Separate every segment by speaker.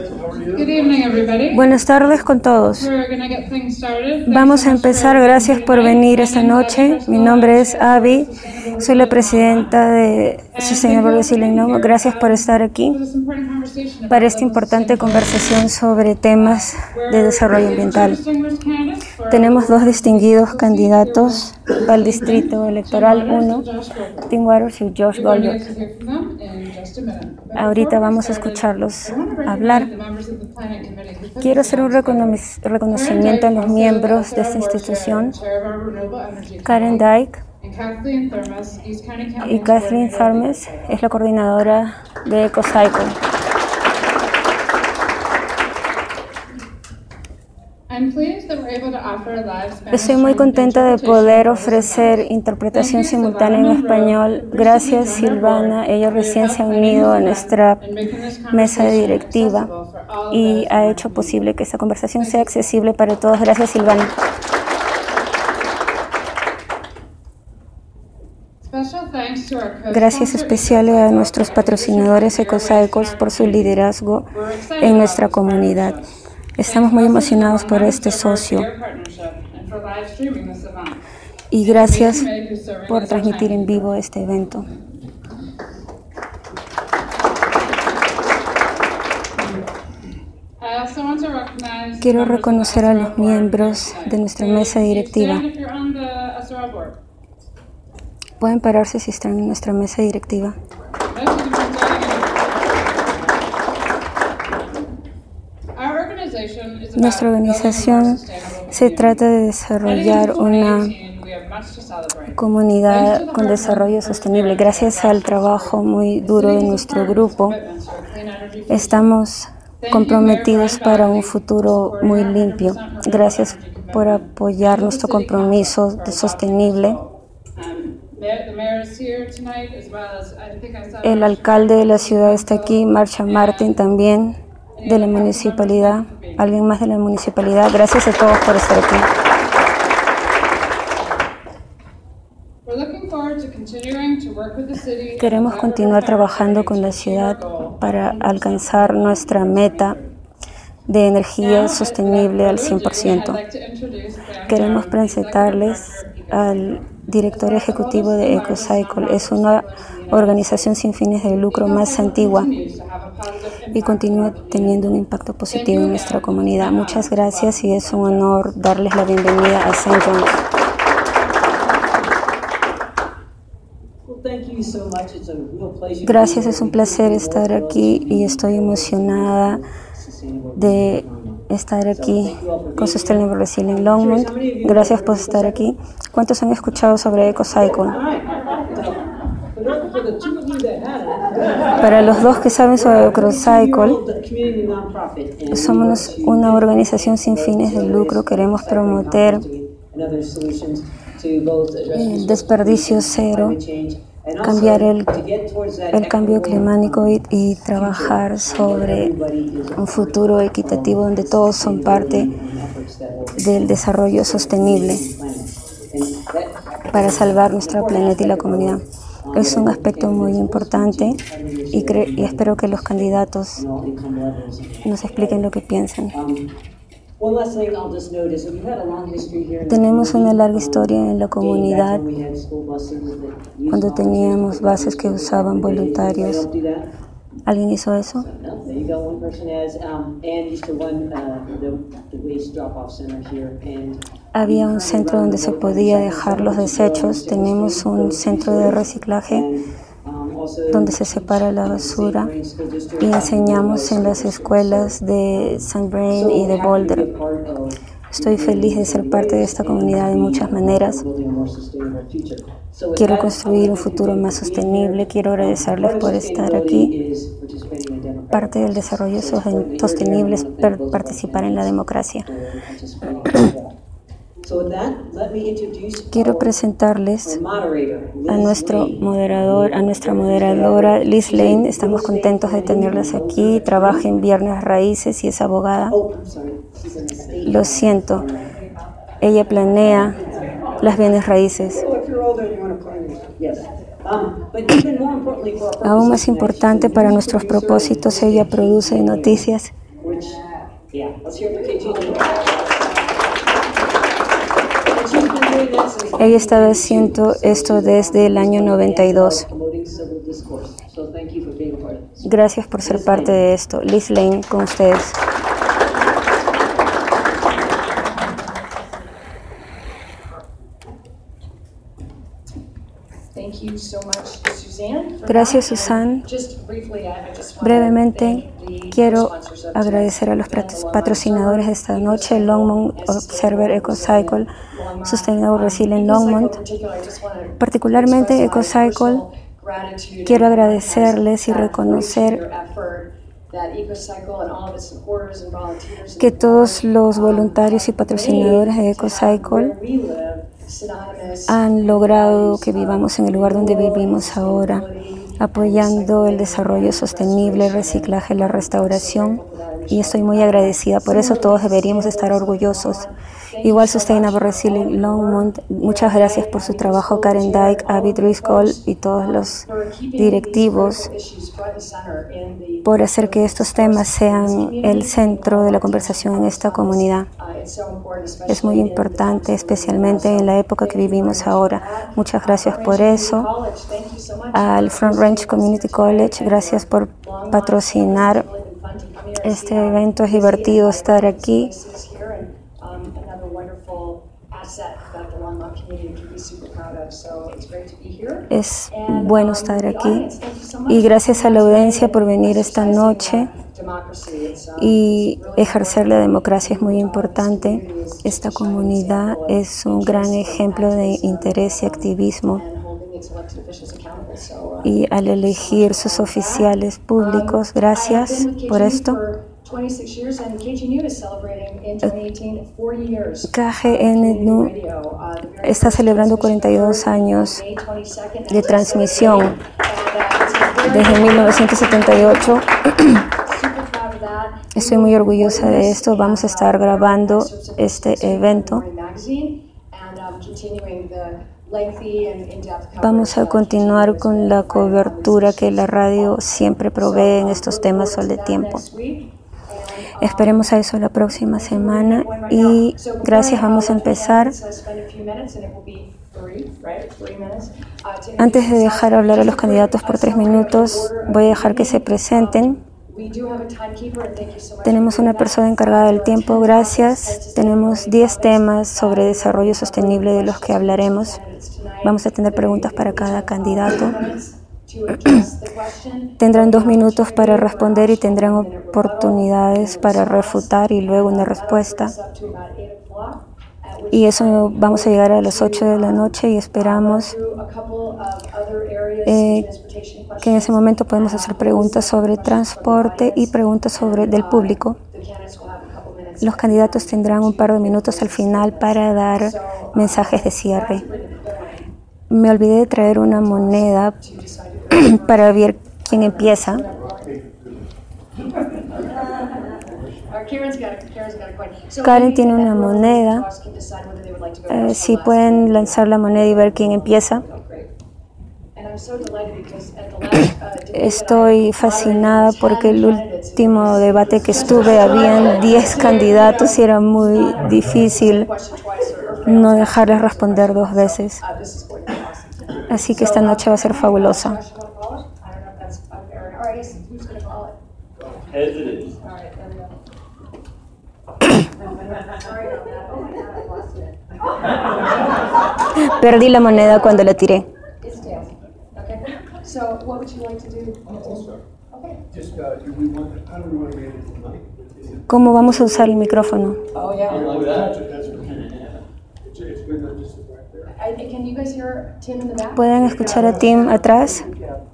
Speaker 1: Good evening, everybody.
Speaker 2: Buenas tardes con todos.
Speaker 1: We're gonna get things started.
Speaker 2: Vamos a empezar. Gracias por venir esta noche. Mi nombre es Abby. Soy la presidenta de Sustainable Resilient Longmont. Gracias por estar aquí para esta importante conversación sobre temas de desarrollo ambiental. Tenemos dos distinguidos candidatos para el Distrito Electoral 1, Tim Waters y Josh Goldberg. Ahorita vamos a escucharlos hablar. Quiero hacer un reconocimiento a los miembros de esta institución, Karen Dyke y Kathleen Tharmes, es la coordinadora de EcoCycle. Estoy muy contenta de poder ofrecer interpretación simultánea en español. Gracias, Silvana. Ella recién se ha unido a nuestra mesa directiva y ha hecho posible que esta conversación sea accesible para todos. Gracias, Silvana. Gracias especiales a nuestros patrocinadores EcoCycles por su liderazgo en nuestra comunidad. Estamos muy emocionados por este socio y gracias por transmitir en vivo este evento. Quiero reconocer a los miembros de nuestra mesa directiva. Pueden pararse si están en nuestra mesa directiva. Nuestra organización se trata de desarrollar una comunidad con desarrollo sostenible. Gracias al trabajo muy duro de nuestro grupo, estamos comprometidos para un futuro muy limpio. Gracias por apoyar nuestro compromiso sostenible. El alcalde de la ciudad está aquí, Marsha Martin también, de la municipalidad, alguien más de la municipalidad. Gracias a todos por estar aquí. Queremos continuar trabajando con la ciudad para alcanzar nuestra meta de energía sostenible al 100%. Queremos presentarles al director ejecutivo de EcoCycle. Es una organización sin fines de lucro más antigua y continúa teniendo un impacto positivo en nuestra comunidad. Muchas gracias y es un honor darles la bienvenida a St. John's. Gracias, es un placer estar aquí y estoy emocionada de estar aquí con Sustainable Resilient Longmont. Gracias por estar aquí. ¿Cuántos han escuchado sobre EcoCycle? Para los dos que saben sobre EcoCycle, somos una organización sin fines de lucro. Queremos promover el desperdicio cero, cambiar el cambio climático y trabajar sobre un futuro equitativo donde todos son parte del desarrollo sostenible para salvar nuestro planeta y la comunidad. Es un aspecto muy importante y espero que los candidatos nos expliquen lo que piensan. Tenemos una larga historia en la comunidad cuando teníamos bases que usaban voluntarios. ¿Alguien hizo eso? Había un centro donde se podía dejar los desechos. Tenemos un centro de reciclaje donde se separa la basura y enseñamos en las escuelas de St. Vrain y de Boulder. Estoy feliz de ser parte de esta comunidad de muchas maneras. Quiero construir un futuro más sostenible. Quiero agradecerles por estar aquí. Parte del desarrollo sostenible es participar en la democracia. Quiero presentarles a nuestra moderadora Liz Lane. Estamos contentos de tenerlas aquí. Trabaja en Bienes Raíces y es abogada. Lo siento, ella planea las bienes raíces. Aún más importante para nuestros propósitos, ella produce noticias Ella estaba haciendo esto desde el año 92. Gracias por ser parte de esto. Liz Lane, con ustedes. Gracias, Susan. Brevemente, quiero agradecer a los patrocinadores de esta noche, Longmont Observer, EcoCycle, Sustainable Resilient Longmont. Particularmente EcoCycle, quiero agradecerles y reconocer que todos los voluntarios y patrocinadores de EcoCycle han logrado que vivamos en el lugar donde vivimos ahora, apoyando el desarrollo sostenible, el reciclaje, la restauración, y estoy muy agradecida. Por eso todos deberíamos estar orgullosos. Igual Sustainable Resilient Longmont, muchas gracias por su trabajo, Karen Dyke, Abby Driscoll y todos los directivos por hacer que estos temas sean el centro de la conversación en esta comunidad. Es muy importante, especialmente en la época que vivimos ahora. Muchas gracias por eso. Al Front Range Community College, gracias por patrocinar este evento. Es divertido estar aquí. Es bueno estar aquí y gracias a la audiencia por venir esta noche y ejercer la democracia es muy importante. Esta comunidad es un gran ejemplo de interés y activismo y al elegir sus oficiales públicos, gracias por esto. KGNU está celebrando 42 años de transmisión desde 1978. Estoy muy orgullosa de esto. Vamos a estar grabando este evento. Vamos a continuar con la cobertura que la radio siempre provee en estos temas sobre tiempo. Esperemos a eso la próxima semana y gracias, vamos a empezar. Antes de dejar hablar a los candidatos por 3 minutos, voy a dejar que se presenten. Tenemos una persona encargada del tiempo, gracias. Tenemos 10 temas sobre desarrollo sostenible de los que hablaremos. Vamos a tener preguntas para cada candidato. Tendrán 2 minutos para responder y tendrán oportunidades para refutar y luego una respuesta. Y eso vamos a llegar a las 8 de la noche y esperamos que en ese momento podemos hacer preguntas sobre transporte y preguntas del público. Los candidatos tendrán un par de minutos al final para dar mensajes de cierre. Me olvidé de traer una moneda para ver quién empieza. Karen tiene una moneda. Si pueden lanzar la moneda y ver quién empieza. Estoy fascinada porque el último debate que estuve habían 10 candidatos y era muy difícil no dejarles responder 2 veces. Así que esta noche va a ser fabulosa. Perdí la moneda cuando la tiré. ¿Cómo vamos a usar el micrófono? ¿Pueden escuchar a Tim atrás?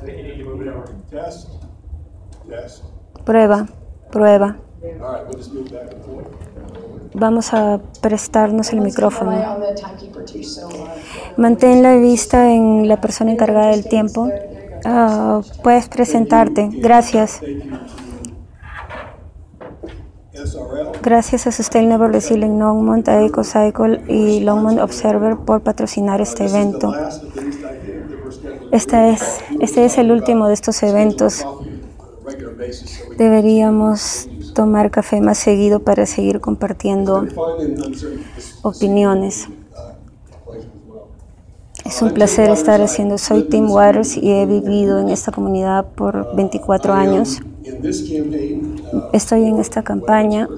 Speaker 2: Prueba, prueba. Vamos a prestarnos el micrófono. Mantén la vista en la persona encargada del tiempo. Puedes presentarte. Gracias. Gracias a Sustainable Resilient Longmont, a EcoCycle y Longmont Observer por patrocinar este evento. Este es el último de estos eventos. Deberíamos tomar café más seguido para seguir compartiendo opiniones. Es un placer estar haciendo. Soy Tim Waters y he vivido en esta comunidad por 24 años. Estoy en esta campaña.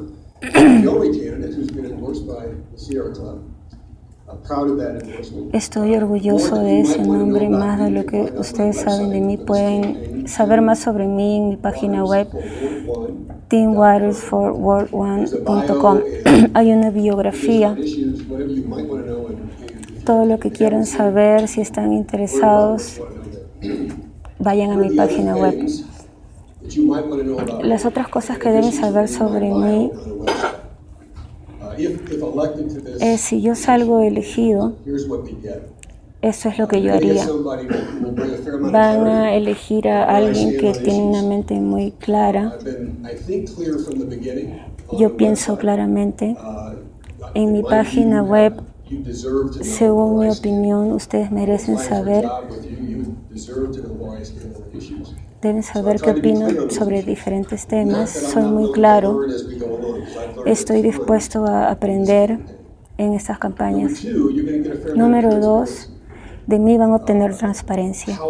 Speaker 2: Estoy orgulloso de ese nombre. Más de lo que ustedes saben de mí, pueden saber más sobre mí en mi página web timwatersforworld1.com. Hay una biografía. Todo lo que quieran saber, si están interesados, vayan a mi página web. Las otras cosas que deben saber sobre mí es: si yo salgo elegido, eso es lo que yo haría. Van a elegir a alguien que tiene una mente muy clara. Yo pienso claramente. En mi página web, según mi opinión, ustedes merecen saber. Deben saber qué opino sobre diferentes temas. Soy muy claro. Estoy dispuesto a aprender en estas campañas. Número 2, de mí van a obtener transparencia.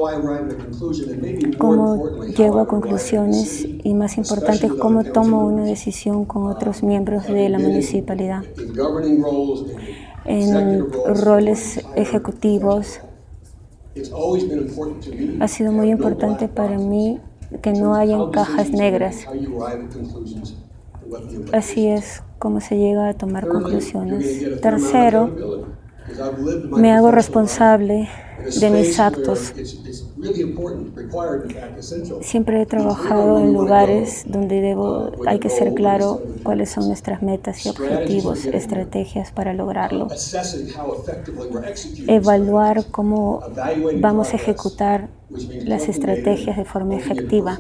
Speaker 2: Cómo llego a conclusiones y, más importante, cómo tomo una decisión con otros miembros de la municipalidad. En roles ejecutivos, ha sido muy importante para mí que no hayan cajas negras. Así es como se llega a tomar conclusiones. Tercero, me hago responsable de mis actos. Siempre he trabajado en lugares donde hay que ser claro cuáles son nuestras metas y objetivos, estrategias para lograrlo. Evaluar cómo vamos a ejecutar las estrategias de forma efectiva.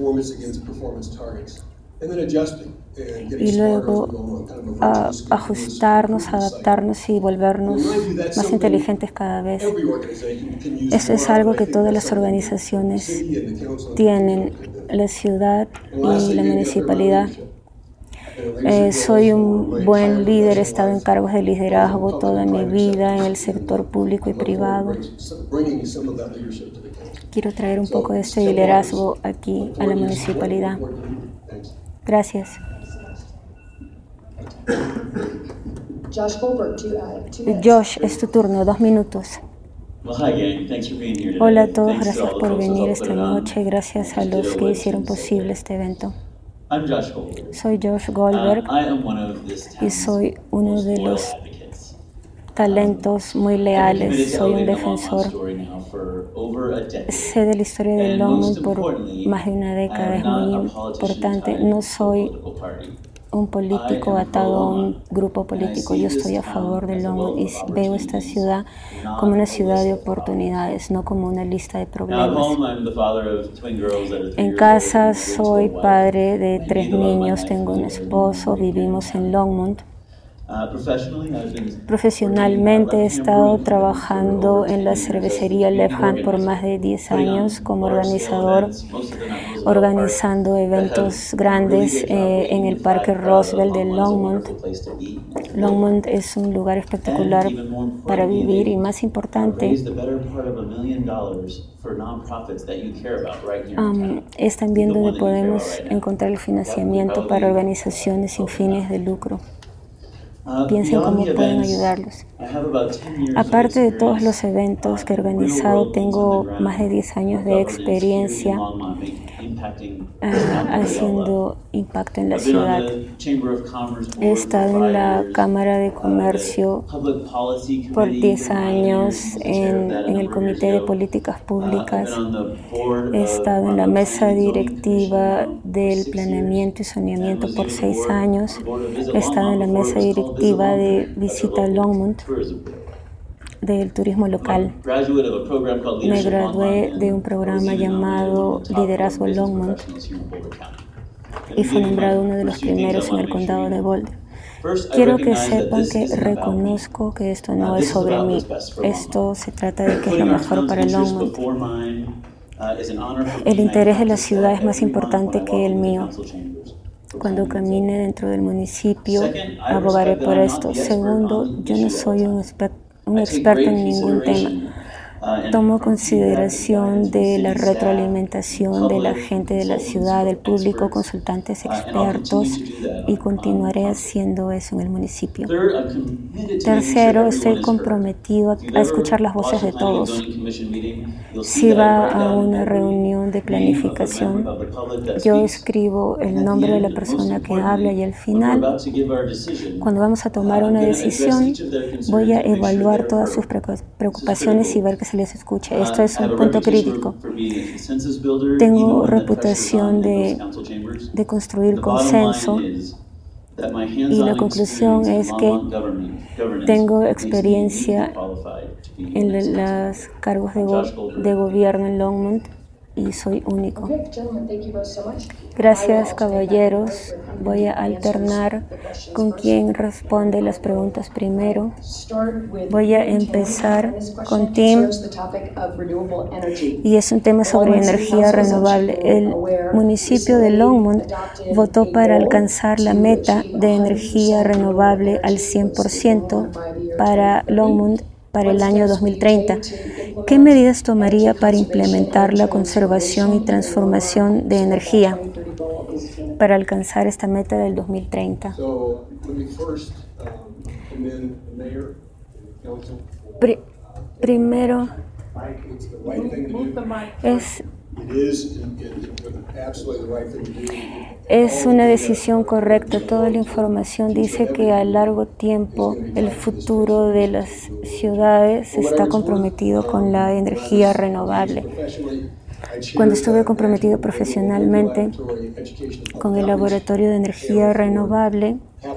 Speaker 2: Y luego ajustarnos, adaptarnos y volvernos más inteligentes cada vez. Eso es algo que todas las organizaciones tienen, la ciudad y la municipalidad. Soy un buen líder, he estado en cargos de liderazgo toda mi vida en el sector público y privado. Quiero traer un poco de este liderazgo aquí a la municipalidad. Gracias. Josh, es tu turno, 2 minutos. Hola a todos, gracias por venir esta noche, gracias a los que hicieron posible este evento. Soy Josh Goldberg y soy uno de los talentos muy leales, soy un defensor. Sé de la historia de Longmont por más de una década, es muy importante. No soy un político atado a un grupo político. Yo estoy a favor de Longmont y veo esta ciudad como una ciudad de oportunidades, no como una lista de problemas. En casa soy padre de 3 niños, tengo un esposo, vivimos en Longmont. Profesionalmente he estado trabajando en la cervecería Left Hand por más de 10 años como organizador, organizando eventos grandes en el Parque Roosevelt de Longmont. Longmont es un lugar espectacular para vivir y, más importante, es también donde podemos encontrar el financiamiento para organizaciones sin fines de lucro. Piensen cómo pueden ayudarlos. Aparte de todos los eventos que he organizado, tengo más de 10 años de experiencia haciendo impacto en la ciudad. He estado en la Cámara de Comercio por 10 años, en el Comité de Políticas Públicas. He estado en la mesa directiva del planeamiento y saneamiento por 6 años. He estado en la mesa directiva de Visita Longmont, del turismo local. Me gradué de un programa llamado Liderazgo Longmont y fue nombrado uno de los primeros en el condado de Boulder. Quiero que sepan que reconozco que esto no es sobre mí. Esto se trata de qué es lo mejor para Longmont. El interés de la ciudad es más importante que el mío. Cuando camine dentro del municipio, abogaré por esto. Segundo, yo no soy un experto en ningún tema. Tomo consideración de la retroalimentación de la gente de la ciudad, del público, consultantes expertos, y continuaré haciendo eso en el municipio. Tercero, estoy comprometido a escuchar las voces de todos. Si va a una reunión de planificación, yo escribo el nombre de la persona que habla y al final, cuando vamos a tomar una decisión, voy a evaluar todas sus preocupaciones y ver que se les escuche. Esto es un punto crítico. Tengo reputación de construir consenso y la conclusión es que tengo experiencia en los cargos de gobierno en Longmont y soy único. Gracias, caballeros. Voy a alternar con quien responde las preguntas primero. Voy a empezar con Tim, y es un tema sobre energía renovable. El municipio de Longmont votó para alcanzar la meta de energía renovable al 100% para Longmont para el año 2030. ¿Qué medidas tomaría para implementar la conservación y transformación de energía para alcanzar esta meta del 2030? Primero, es una decisión correcta. Toda la información dice que a largo tiempo el futuro de las ciudades está comprometido con la energía renovable. Cuando estuve comprometido profesionalmente con el Laboratorio de Energía Renovable,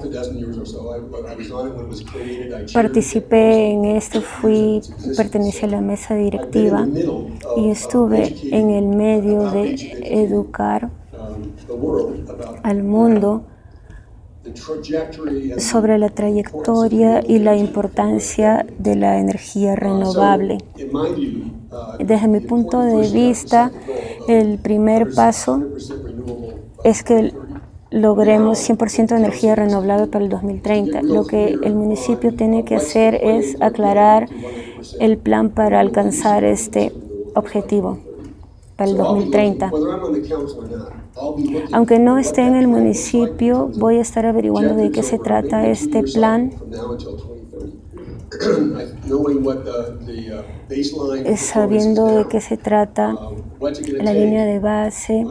Speaker 2: participé en esto, pertenecí a la mesa directiva y estuve en el medio de educar al mundo sobre la trayectoria y la importancia de la energía renovable. Desde mi punto de vista, el primer paso es que logremos 100% de energía renovable para el 2030. Lo que el municipio tiene que hacer es aclarar el plan para alcanzar este objetivo para el 2030. Aunque no esté en el municipio, voy a estar averiguando de qué se trata este plan, sabiendo de qué se trata la línea de base,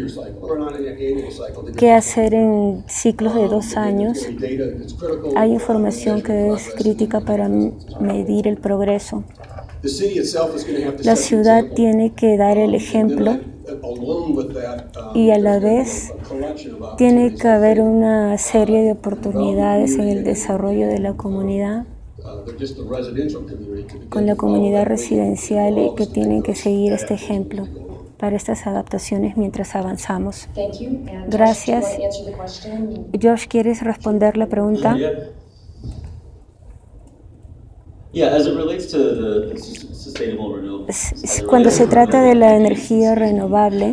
Speaker 2: qué hacer en ciclos de 2 años. Hay información que es crítica para medir el progreso. La ciudad tiene que dar el ejemplo y a la vez tiene que haber una serie de oportunidades en el desarrollo de la comunidad, con la comunidad residencial, y que tienen que seguir este ejemplo para estas adaptaciones mientras avanzamos. Gracias. Josh, ¿quieres responder la pregunta? Cuando se trata de la energía renovable,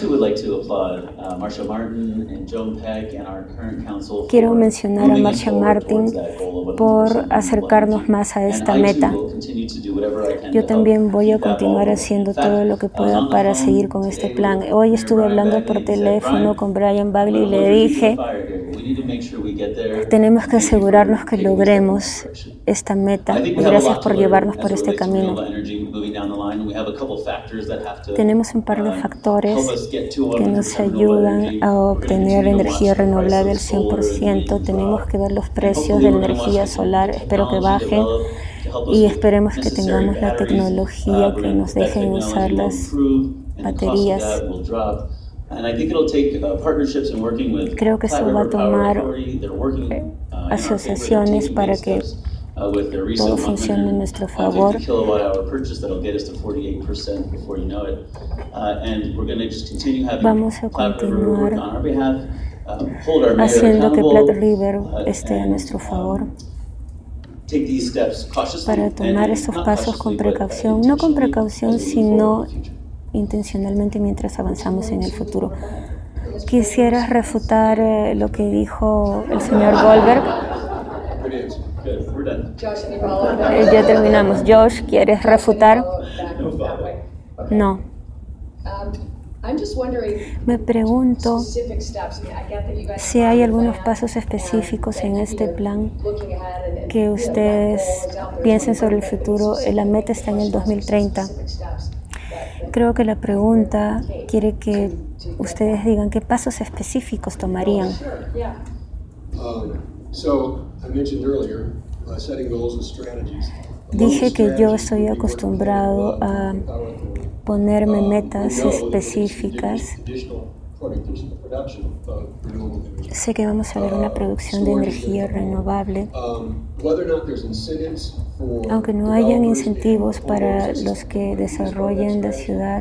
Speaker 2: quiero mencionar a Marsha Martin por acercarnos más a esta meta. Yo también voy a continuar haciendo todo lo que pueda para seguir con este plan. Hoy estuve hablando por teléfono con Brian Bagley y le dije, tenemos que asegurarnos que logremos esta meta. Y gracias por llevarnos por este camino. Tenemos un par de factores que nos ayudan a obtener energía renovable al 100%. Tenemos que ver los precios de la energía solar. Espero que bajen y esperemos que tengamos la tecnología que nos dejen usar las baterías. Creo que esto va a tomar asociaciones para que todo funcione en nuestro favor. Vamos a continuar haciendo que Platte River esté a nuestro favor para tomar estos pasos con precaución, no con precaución, sino intencionalmente mientras avanzamos en el futuro. ¿Quisieras refutar lo que dijo el señor Goldberg? Ya terminamos. Josh, ¿quieres refutar? No. Me pregunto si hay algunos pasos específicos en este plan que ustedes piensen sobre el futuro. La meta está en el 2030. Creo que la pregunta quiere que ustedes digan qué pasos específicos tomarían. Dije que yo estoy acostumbrado a ponerme metas específicas. Sé que vamos a ver una producción de energía renovable. Aunque no hayan incentivos para los que desarrollen la ciudad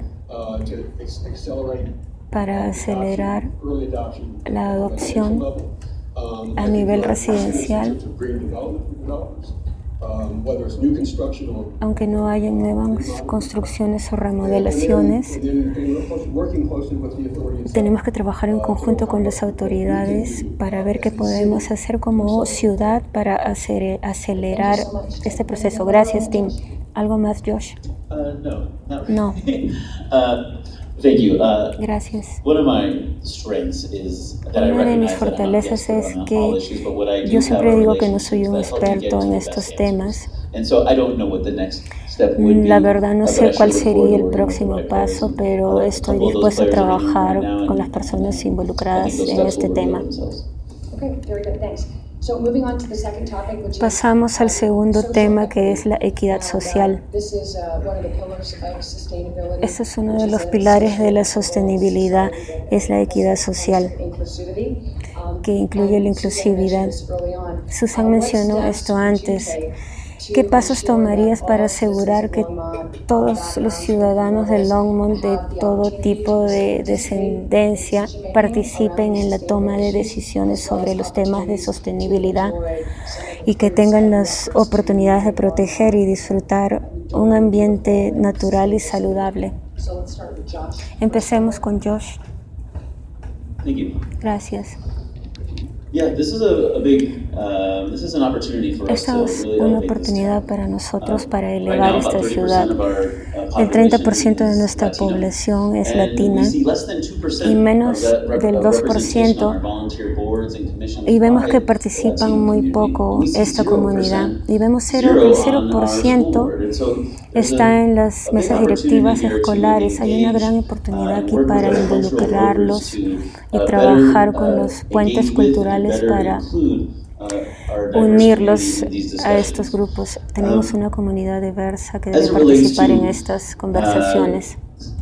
Speaker 2: para acelerar la adopción a nivel residencial, aunque no haya nuevas construcciones o remodelaciones, tenemos que trabajar en conjunto con las autoridades para ver qué podemos hacer como ciudad para acelerar este proceso. Gracias, Tim. ¿Algo más, Josh? No. Gracias. Una de mis fortalezas es que yo siempre digo que no soy un experto en estos temas. La verdad no sé cuál sería el próximo paso, pero estoy dispuesto a trabajar con las personas involucradas en este tema. Pasamos al segundo tema, que es la equidad social. Este es uno de los pilares de la sostenibilidad, es la equidad social, que incluye la inclusividad. Susan mencionó esto antes. ¿Qué pasos tomarías para asegurar que todos los ciudadanos de Longmont, de todo tipo de descendencia, participen en la toma de decisiones sobre los temas de sostenibilidad y que tengan las oportunidades de proteger y disfrutar un ambiente natural y saludable? Empecemos con Josh. Gracias. Esta es una oportunidad para nosotros para elevar esta ciudad. El 30% de nuestra población es latina y menos del 2%, y vemos que participan muy poco esta comunidad. Y vemos el 0% está en las mesas directivas escolares. Hay una gran oportunidad aquí para involucrarlos y trabajar con los puentes culturales para unirlos a estos grupos. Tenemos una comunidad diversa que debe participar en estas conversaciones.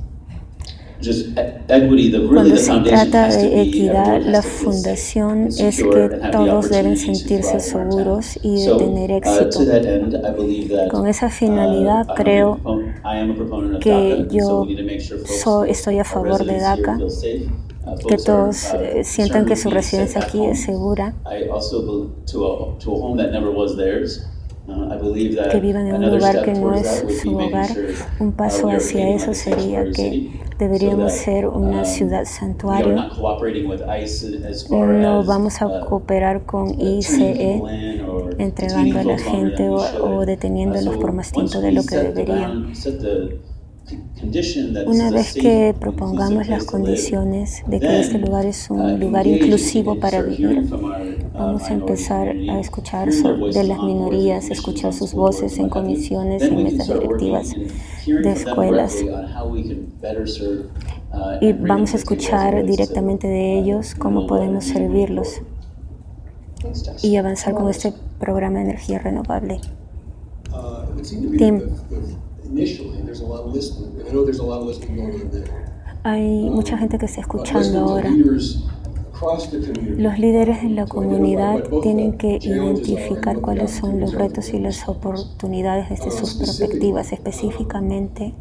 Speaker 2: Cuando se trata de equidad, la fundación es que todos deben sentirse seguros y de tener éxito. Con esa finalidad, creo que yo estoy a favor de DACA, que todos sientan que su residencia aquí es segura, que vivan en un lugar que no es su hogar. Un paso hacia eso sería que deberíamos ser una ciudad santuario. No vamos a cooperar con ICE entregando a la gente o deteniéndolos por más tiempo de lo que deberían. Una vez que propongamos las condiciones de que este lugar es un lugar inclusivo para vivir, vamos a empezar a escuchar de las minorías, escuchar sus voces en comisiones, en mesas directivas de escuelas. Y vamos a escuchar directamente de ellos cómo podemos servirlos y avanzar con este programa de energía renovable. Tim. Hay mucha gente que está escuchando ahora. Los líderes de la comunidad tienen que identificar cuáles son los retos y las oportunidades desde sus perspectivas. Específicamente,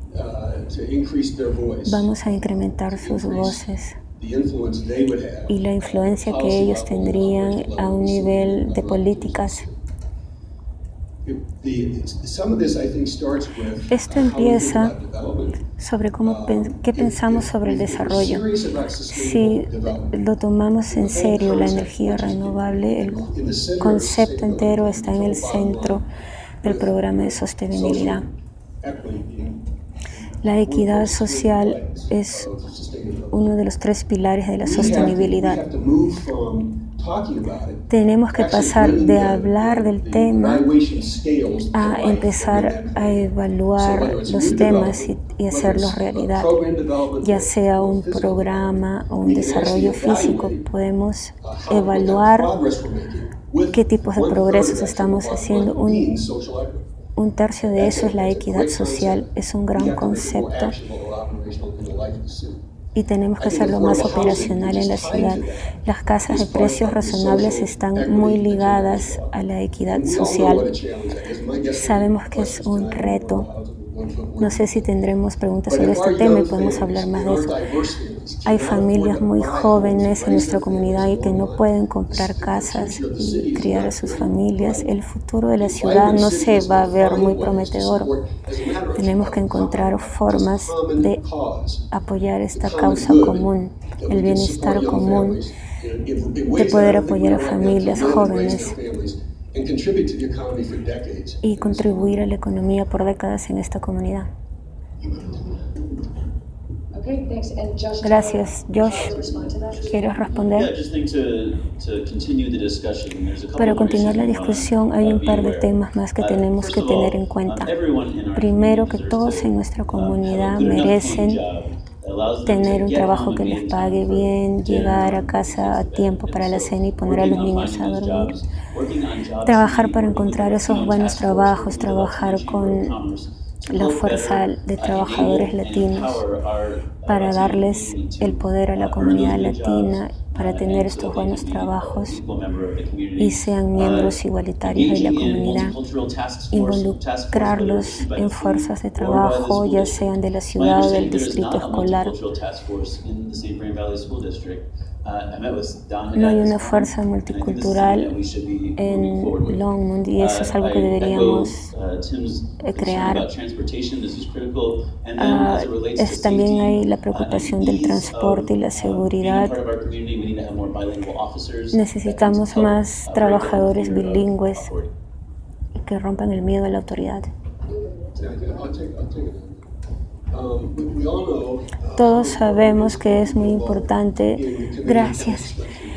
Speaker 2: vamos a incrementar sus voces y la influencia que ellos tendrían a un nivel de políticas Esto empieza sobre qué pensamos sobre el desarrollo. Si lo tomamos en serio, la energía renovable, el concepto entero está en el centro del programa de sostenibilidad. La equidad social es uno de los 3 pilares de la sostenibilidad. Tenemos que pasar de hablar del tema a empezar a evaluar los temas y hacerlos realidad. Ya sea un programa o un desarrollo físico, podemos evaluar qué tipos de progresos estamos haciendo. Un tercio de eso es la equidad social. Es un gran concepto y tenemos que hacerlo más operacional en la ciudad. Las casas de precios razonables están muy ligadas a la equidad social. Sabemos que es un reto. No sé si tendremos preguntas sobre este tema y podemos hablar más de eso. Hay familias muy jóvenes en nuestra comunidad y que no pueden comprar casas y criar a sus familias. El futuro de la ciudad no se va a ver muy prometedor. Tenemos que encontrar formas de apoyar esta causa común, el bienestar común, de poder apoyar a familias jóvenes y contribuir a la economía por décadas en esta comunidad. Gracias. Josh, ¿quieres responder? Para continuar la discusión, hay un par de temas más que tenemos que tener en cuenta. Primero, que todos en nuestra comunidad merecen tener un trabajo que les pague bien, llegar a casa a tiempo para la cena y poner a los niños a dormir. Trabajar para encontrar esos buenos trabajos, trabajar con la fuerza de trabajadores latinos para darles el poder a la comunidad latina, para tener estos buenos trabajos y sean miembros igualitarios de la comunidad. Involucrarlos en fuerzas de trabajo, ya sean de la ciudad o del distrito escolar. No hay una fuerza multicultural en Longmont y eso es algo que deberíamos crear. También hay la preocupación del transporte y la seguridad. Necesitamos más trabajadores bilingües que rompan el miedo a la autoridad. Todos sabemos que es muy importante. Gracias.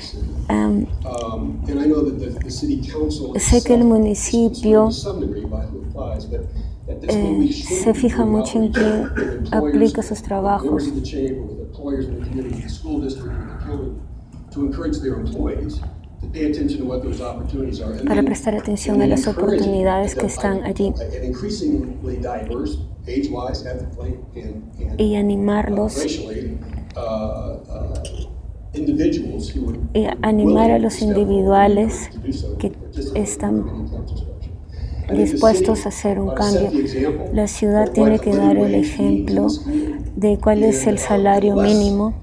Speaker 2: Sé que el municipio se fija mucho en quién aplica sus trabajos. Para prestar atención a las oportunidades que están allí y animarlos y animar a los individuales que están dispuestos a hacer un cambio. La ciudad tiene que dar el ejemplo de cuál es el salario mínimo,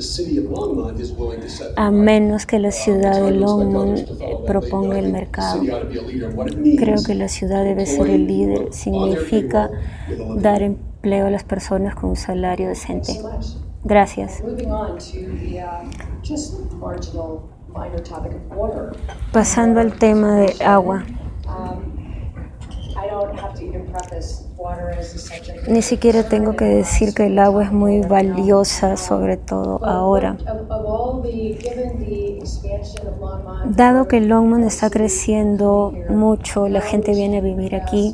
Speaker 2: a menos que la ciudad de Longmont proponga el mercado. Creo que la ciudad debe ser el líder. Significa dar empleo a las personas con un salario decente. Gracias. Pasando al tema de agua. Ni siquiera tengo que decir que el agua es muy valiosa, sobre todo ahora. Dado que Longmont está creciendo mucho, la gente viene a vivir aquí,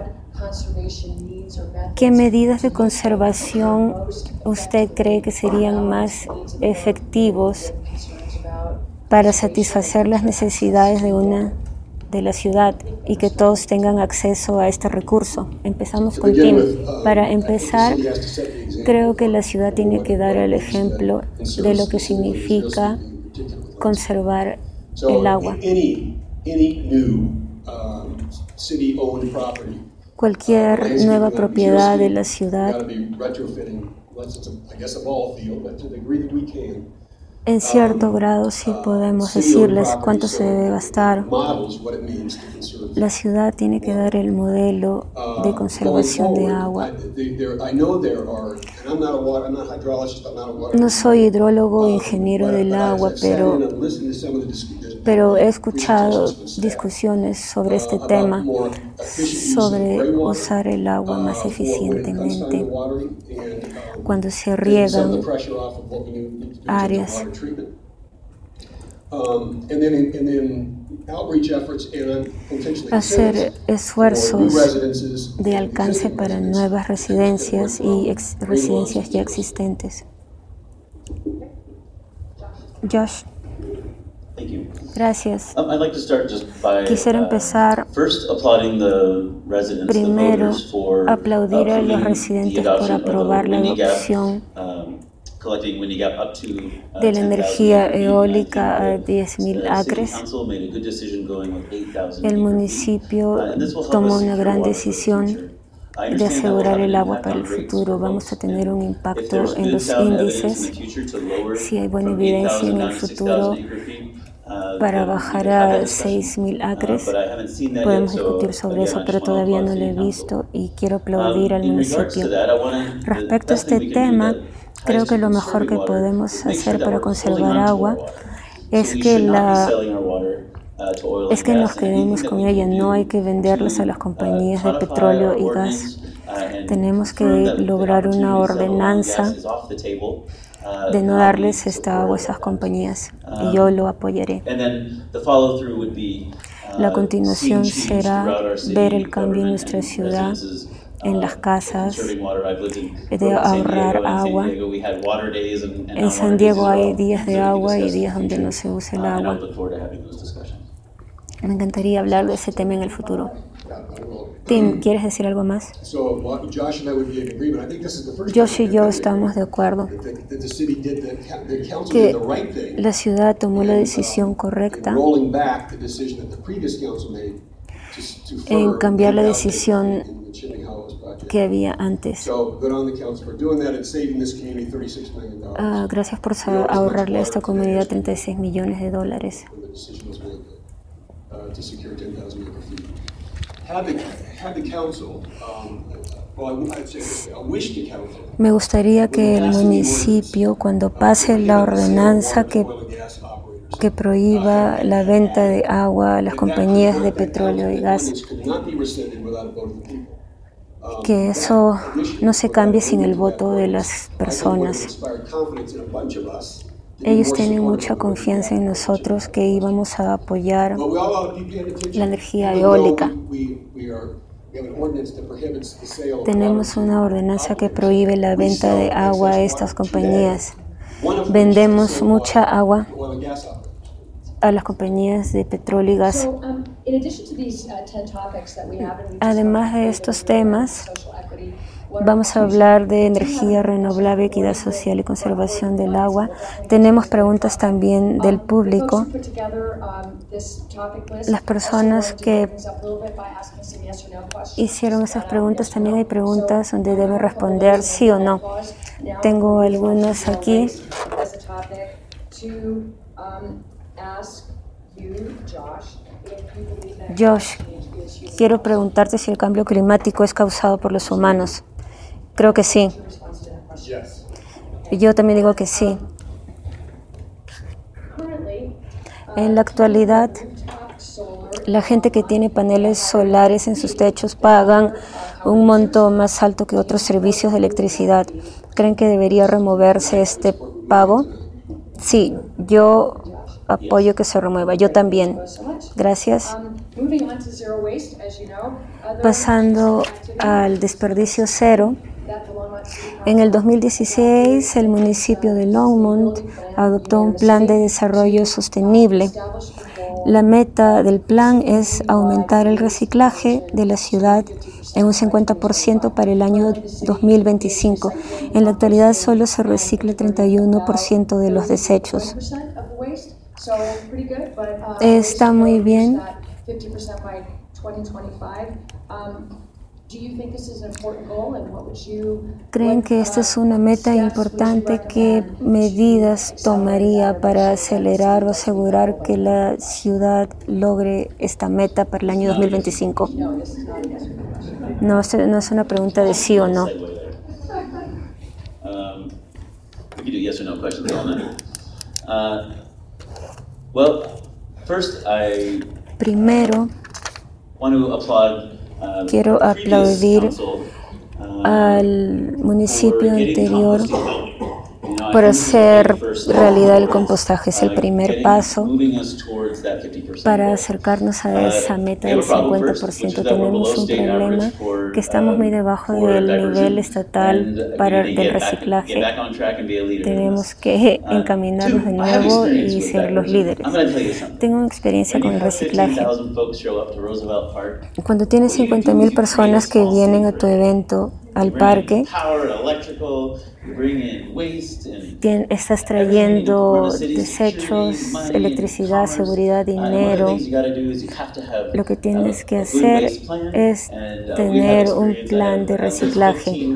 Speaker 2: ¿qué medidas de conservación usted cree que serían más efectivos para satisfacer las necesidades de la ciudad y que todos tengan acceso a este recurso? Empezamos con Tim. Para empezar, creo que la ciudad tiene que dar el ejemplo de lo que significa conservar el agua. Cualquier nueva propiedad de la ciudad En cierto grado sí podemos decirles cuánto se debe gastar. La ciudad tiene que dar el modelo de conservación de agua. No soy hidrólogo o ingeniero del agua, pero he escuchado discusiones sobre este tema, sobre usar el agua más eficientemente cuando se riegan áreas. Hacer esfuerzos de alcance para nuevas residencias y residencias ya existentes. Josh. Gracias. Quisiera empezar primero aplaudir a los residentes por aprobar la adopción de la energía eólica a 10.000 acres. El municipio tomó una gran decisión de asegurar el agua para el futuro. Vamos a tener un impacto en los índices. Si hay buena evidencia en el futuro para bajar a 6.000 acres, podemos discutir sobre eso, pero todavía no lo he visto y quiero aplaudir al municipio. Respecto a este tema, creo que lo mejor que podemos hacer para conservar agua es que nos quedemos con ella. No hay que venderlas a las compañías de petróleo y gas. Tenemos que lograr una ordenanza de no darles esta agua a esas compañías, y yo lo apoyaré. La continuación será ver el cambio en nuestra ciudad, en las casas, de ahorrar agua. En San Diego hay días de agua y días donde no se usa el agua. Me encantaría hablar de ese tema en el futuro. Tim, ¿quieres decir algo más? Josh y yo estamos de acuerdo que la ciudad tomó la decisión correcta en cambiar la decisión que había antes. Gracias por ahorrarle a esta comunidad $36 millones. Me gustaría que el municipio, cuando pase la ordenanza que prohíba la venta de agua a las compañías de petróleo y gas, que eso no se cambie sin el voto de las personas. Ellos tienen mucha confianza en nosotros que íbamos a apoyar la energía eólica. Tenemos una ordenanza que prohíbe la venta de agua a estas compañías. Vendemos mucha agua a las compañías de petróleo y gas. Además de estos temas, vamos a hablar de energía renovable, equidad social y conservación del agua. Tenemos preguntas también del público. Las personas que hicieron esas preguntas, también hay preguntas donde deben responder sí o no. Tengo algunas aquí. Josh, quiero preguntarte si el cambio climático es causado por los humanos. Creo que sí. Yo también digo que sí. En la actualidad, la gente que tiene paneles solares en sus techos pagan un monto más alto que otros servicios de electricidad. ¿Creen que debería removerse este pago? Sí, yo apoyo que se remueva. Yo también. Gracias. Pasando al desperdicio cero. En el 2016, el municipio de Longmont adoptó un plan de desarrollo sostenible. La meta del plan es aumentar el reciclaje de la ciudad en un 50% para el año 2025. En la actualidad solo se recicla el 31% de los desechos. Está muy bien. ¿Creen que esta es una meta importante? ¿Qué medidas tomaría para acelerar o asegurar que la ciudad logre esta meta para el año 2025? No es una pregunta de sí o no. Primero, quiero aplaudir al municipio anterior por hacer realidad el compostaje. Es el primer paso para acercarnos a esa meta del 50%. Tenemos un problema que estamos muy debajo del nivel estatal del reciclaje. Tenemos que encaminarnos de nuevo y ser los líderes. Tengo experiencia con el reciclaje. Cuando tienes 50,000 personas que vienen a tu evento, al parque, estás trayendo desechos, electricidad, seguridad, dinero. Lo que tienes que hacer es tener un plan de reciclaje.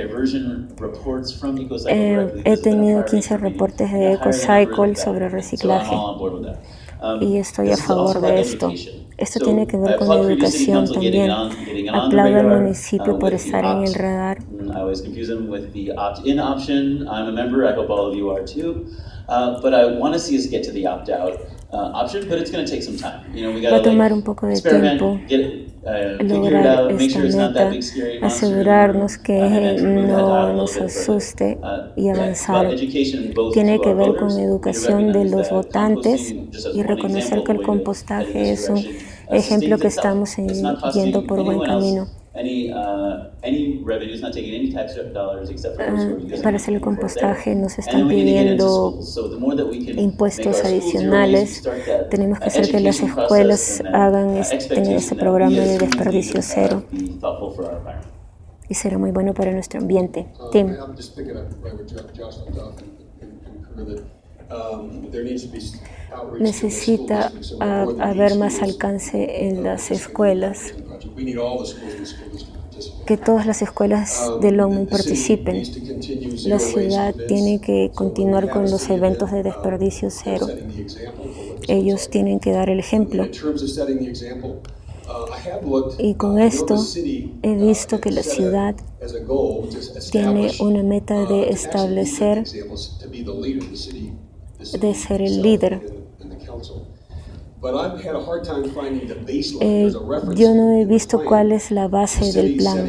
Speaker 2: He tenido 15 reportes de EcoCycle sobre reciclaje y estoy a favor de esto. Esto tiene que ver con la educación también. Aplaudo al municipio por estar en el radar. Va a tomar un poco de tiempo lograr esta meta, asegurarnos que no nos asuste y avanzar. Tiene que ver con educación de los votantes y reconocer que el compostaje es un ejemplo que estamos yendo por buen camino. Para hacer el compostaje nos están pidiendo impuestos adicionales. Tenemos que hacer que las escuelas tengan este programa de desperdicio cero y será muy bueno para nuestro ambiente. Tim. Necesita haber más alcance en las escuelas, que todas las escuelas de Longmont participen. La ciudad tiene que continuar con los eventos de desperdicio cero. Ellos tienen que dar el ejemplo. Y con esto he visto que la ciudad tiene una meta de establecer, de ser el líder. Yo no he visto cuál es la base del plan,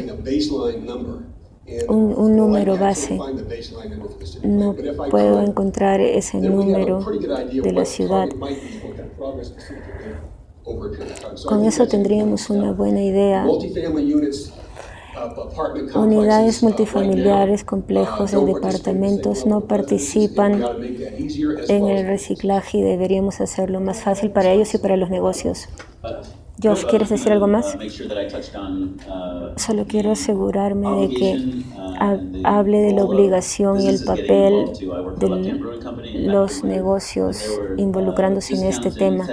Speaker 2: un número base. No puedo encontrar ese número de la ciudad. Con eso tendríamos una buena idea. Unidades multifamiliares, complejos de departamentos no participan en el reciclaje y deberíamos hacerlo más fácil para ellos y para los negocios. Josh, ¿quieres decir algo más? Solo quiero asegurarme de que hable de la obligación y el papel de los negocios involucrándose en este tema.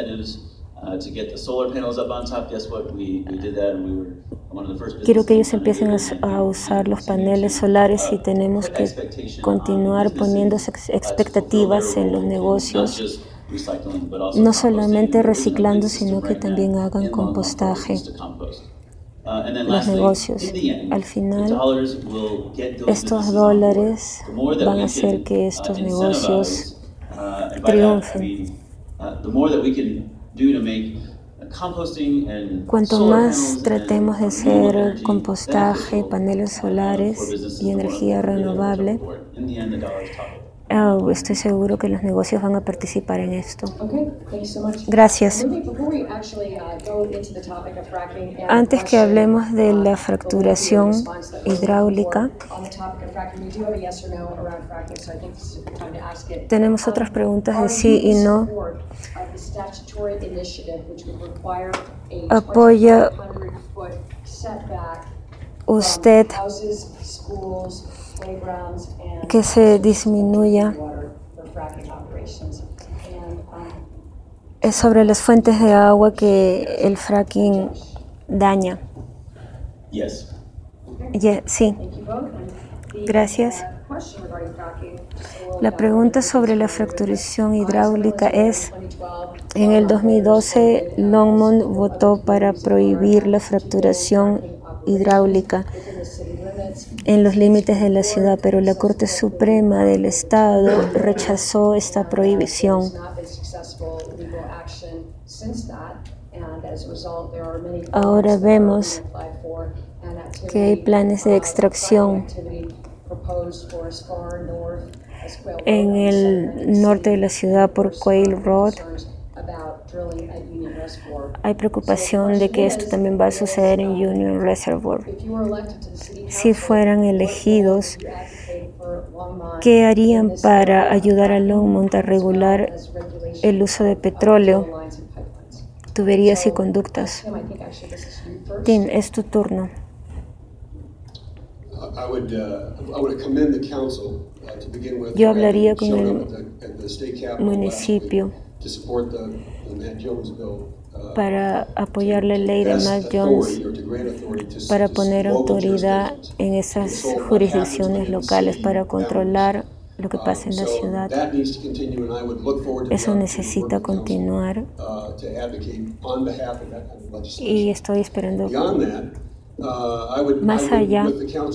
Speaker 2: Quiero que ellos empiecen a usar los paneles solares y tenemos que continuar poniendo expectativas en los negocios, no solamente reciclando, sino que también hagan compostaje. Los negocios. Al final, estos dólares van a hacer que estos negocios triunfen. Cuanto más tratemos de hacer compostaje, paneles solares y energía renovable, estoy seguro que los negocios van a participar en esto. Gracias. Antes que hablemos de la fracturación hidráulica, tenemos otras preguntas de sí y no. ¿Apoya usted que se disminuya sobre las fuentes de agua que el fracking daña? Sí, gracias. La pregunta sobre la fracturación hidráulica es, en el 2012 Longmont votó para prohibir la fracturación hidráulica en los límites de la ciudad, pero la Corte Suprema del Estado rechazó esta prohibición. Ahora vemos que hay planes de extracción en el norte de la ciudad por Quail Road. Hay preocupación de que esto también va a suceder en Union Reservoir. Si fueran elegidos, ¿qué harían para ayudar a Longmont a regular el uso de petróleo, tuberías y conductas? Tim, es tu turno. Yo hablaría con el municipio para apoyar la ley de Matt Jones para poner autoridad en esas jurisdicciones locales para controlar lo que pasa en la ciudad. Eso necesita continuar y estoy esperando. Más allá,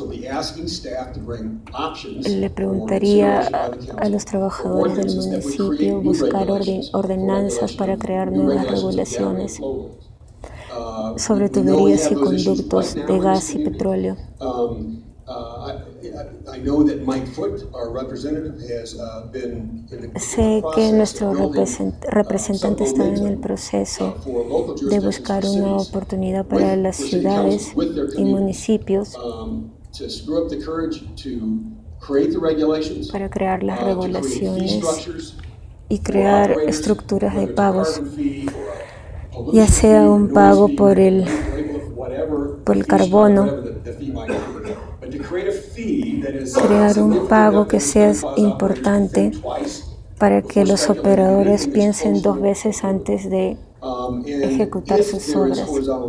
Speaker 2: le preguntaría a los trabajadores del municipio buscar ordenanzas para crear nuevas regulaciones sobre tuberías y conductos de gas y petróleo. Sé que nuestro representante está en el proceso de buscar una oportunidad para las ciudades y municipios para crear las regulaciones y crear estructuras de pagos, ya sea un pago por el carbono, crear un pago que sea importante para que los operadores piensen dos veces antes de ejecutar sus obras.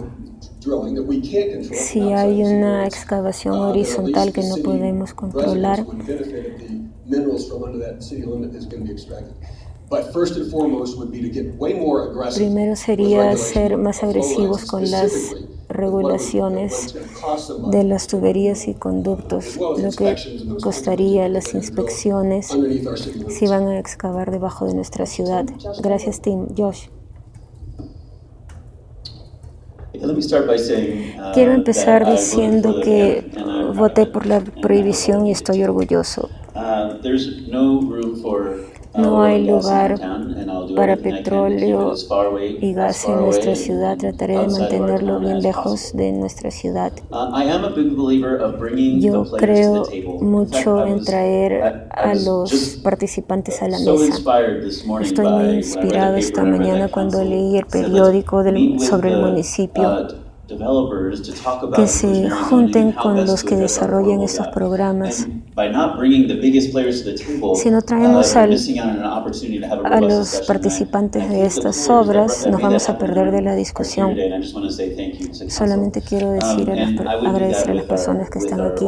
Speaker 2: Si hay una excavación horizontal que no podemos controlar, primero sería ser más agresivos con las regulaciones de las tuberías y conductos, lo que costaría las inspecciones si van a excavar debajo de nuestra ciudad. Gracias, Tim. Josh. Quiero empezar diciendo que voté por la prohibición y estoy orgulloso. No hay lugar para petróleo y gas en nuestra ciudad. Trataré de mantenerlo bien lejos de nuestra ciudad. Yo creo mucho en traer a los participantes a la mesa. Estoy muy inspirado esta mañana cuando leí el periódico sobre el municipio, que se junten con los que desarrollan estos programas. Si no traemos a los participantes de estas obras, nos vamos a perder de la discusión. Solamente quiero agradecer a las personas que están aquí.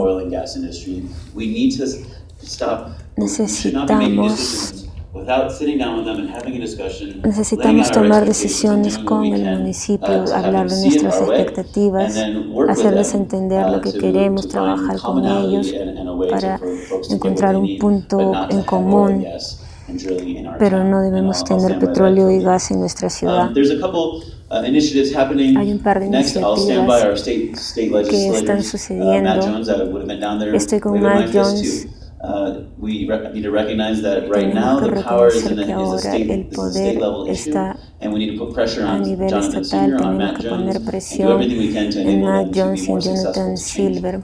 Speaker 2: Necesitamos tomar decisiones con el municipio, hablar de nuestras expectativas, hacerles entender lo que queremos, trabajar con ellos para encontrar un punto en común, pero no debemos tener petróleo y gas en nuestra ciudad. Hay un par de iniciativas que están sucediendo. Estoy con Matt Jones. Tenemos que reconocer que ahora el poder está a nivel estatal. Tenemos que poner presión en Matt Jones y Jonathan Silver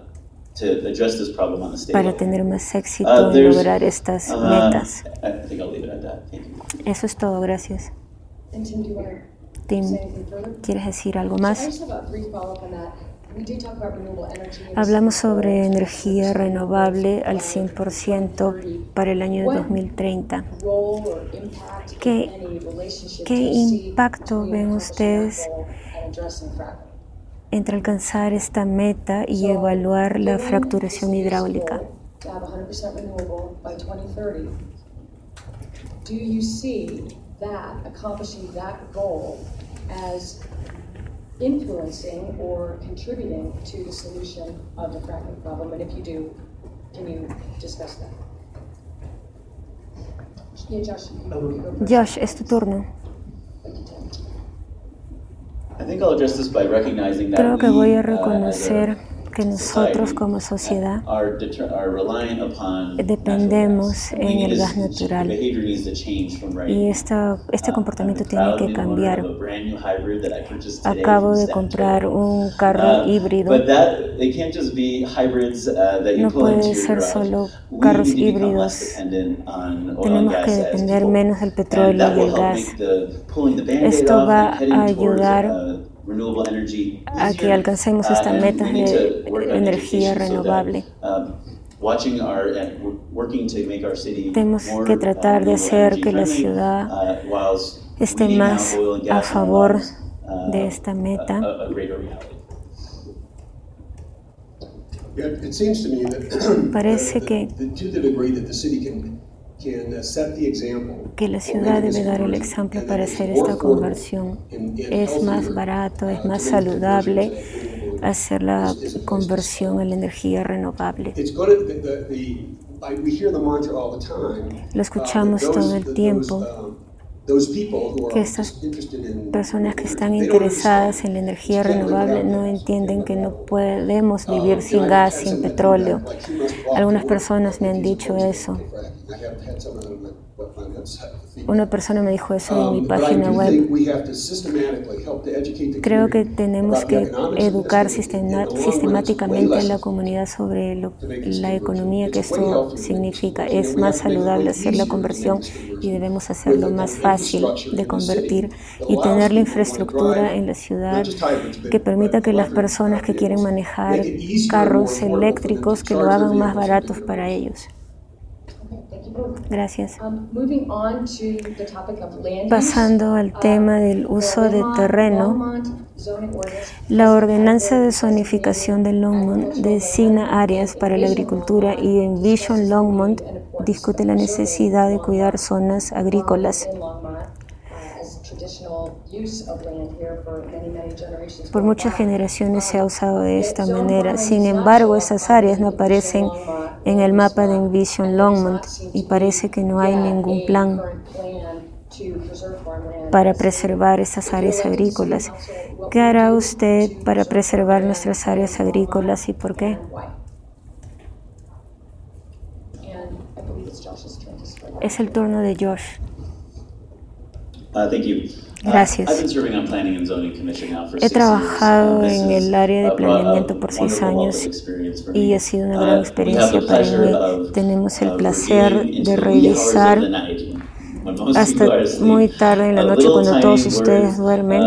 Speaker 2: para tener más éxito en lograr estas metas. Eso es todo, gracias. Tim, ¿quieres decir algo más? Hablamos sobre energía renovable al 100% para el año 2030. ¿Qué impacto ven ustedes entre alcanzar esta meta y evaluar la fracturación hidráulica.
Speaker 3: Do you see that accomplishing that goal as influencing or contributing to the solution of the fracking problem? And if you do, can you discuss that? Yeah, Josh, you go first.
Speaker 2: Josh, es tu turno. Creo que voy a reconocer que nosotros como sociedad dependemos en el gas natural y este comportamiento tiene que cambiar. Acabo de comprar un carro híbrido. No puede ser solo carros híbridos. Tenemos que depender menos del petróleo y el gas. Esto va a ayudar a que alcancemos estas metas de energía renovable. Tenemos que tratar de hacer que la ciudad esté más a favor de esta meta. Parece que la ciudad debe dar el ejemplo para hacer esta conversión. Es más barato, es más saludable hacer la conversión a la energía renovable. Lo escuchamos todo el tiempo, que estas personas que están interesadas en la energía renovable no entienden que no podemos vivir sin gas, sin petróleo. Algunas personas me han dicho eso. Una persona me dijo eso en mi página web. Creo que tenemos que educar sistemáticamente a la comunidad sobre la economía que esto significa. Es más saludable hacer la conversión y debemos hacerlo más fácil de convertir y tener la infraestructura en la ciudad que permita que las personas que quieren manejar carros eléctricos que lo hagan más baratos para ellos. Gracias. Pasando al tema del uso de terreno, la ordenanza de zonificación de Longmont designa áreas para la agricultura y en Vision Longmont discute la necesidad de cuidar zonas agrícolas. Por muchas generaciones se ha usado de esta manera. Sin embargo, esas áreas no aparecen en el mapa de Envision Longmont y parece que no hay ningún plan para preservar estas áreas agrícolas. ¿Qué hará usted para preservar nuestras áreas agrícolas y por qué? Es el turno de Josh. Gracias. He trabajado en el área de planeamiento por 6 años y ha sido una gran experiencia para mí. Tenemos el placer de revisar hasta muy tarde en la noche cuando todos ustedes duermen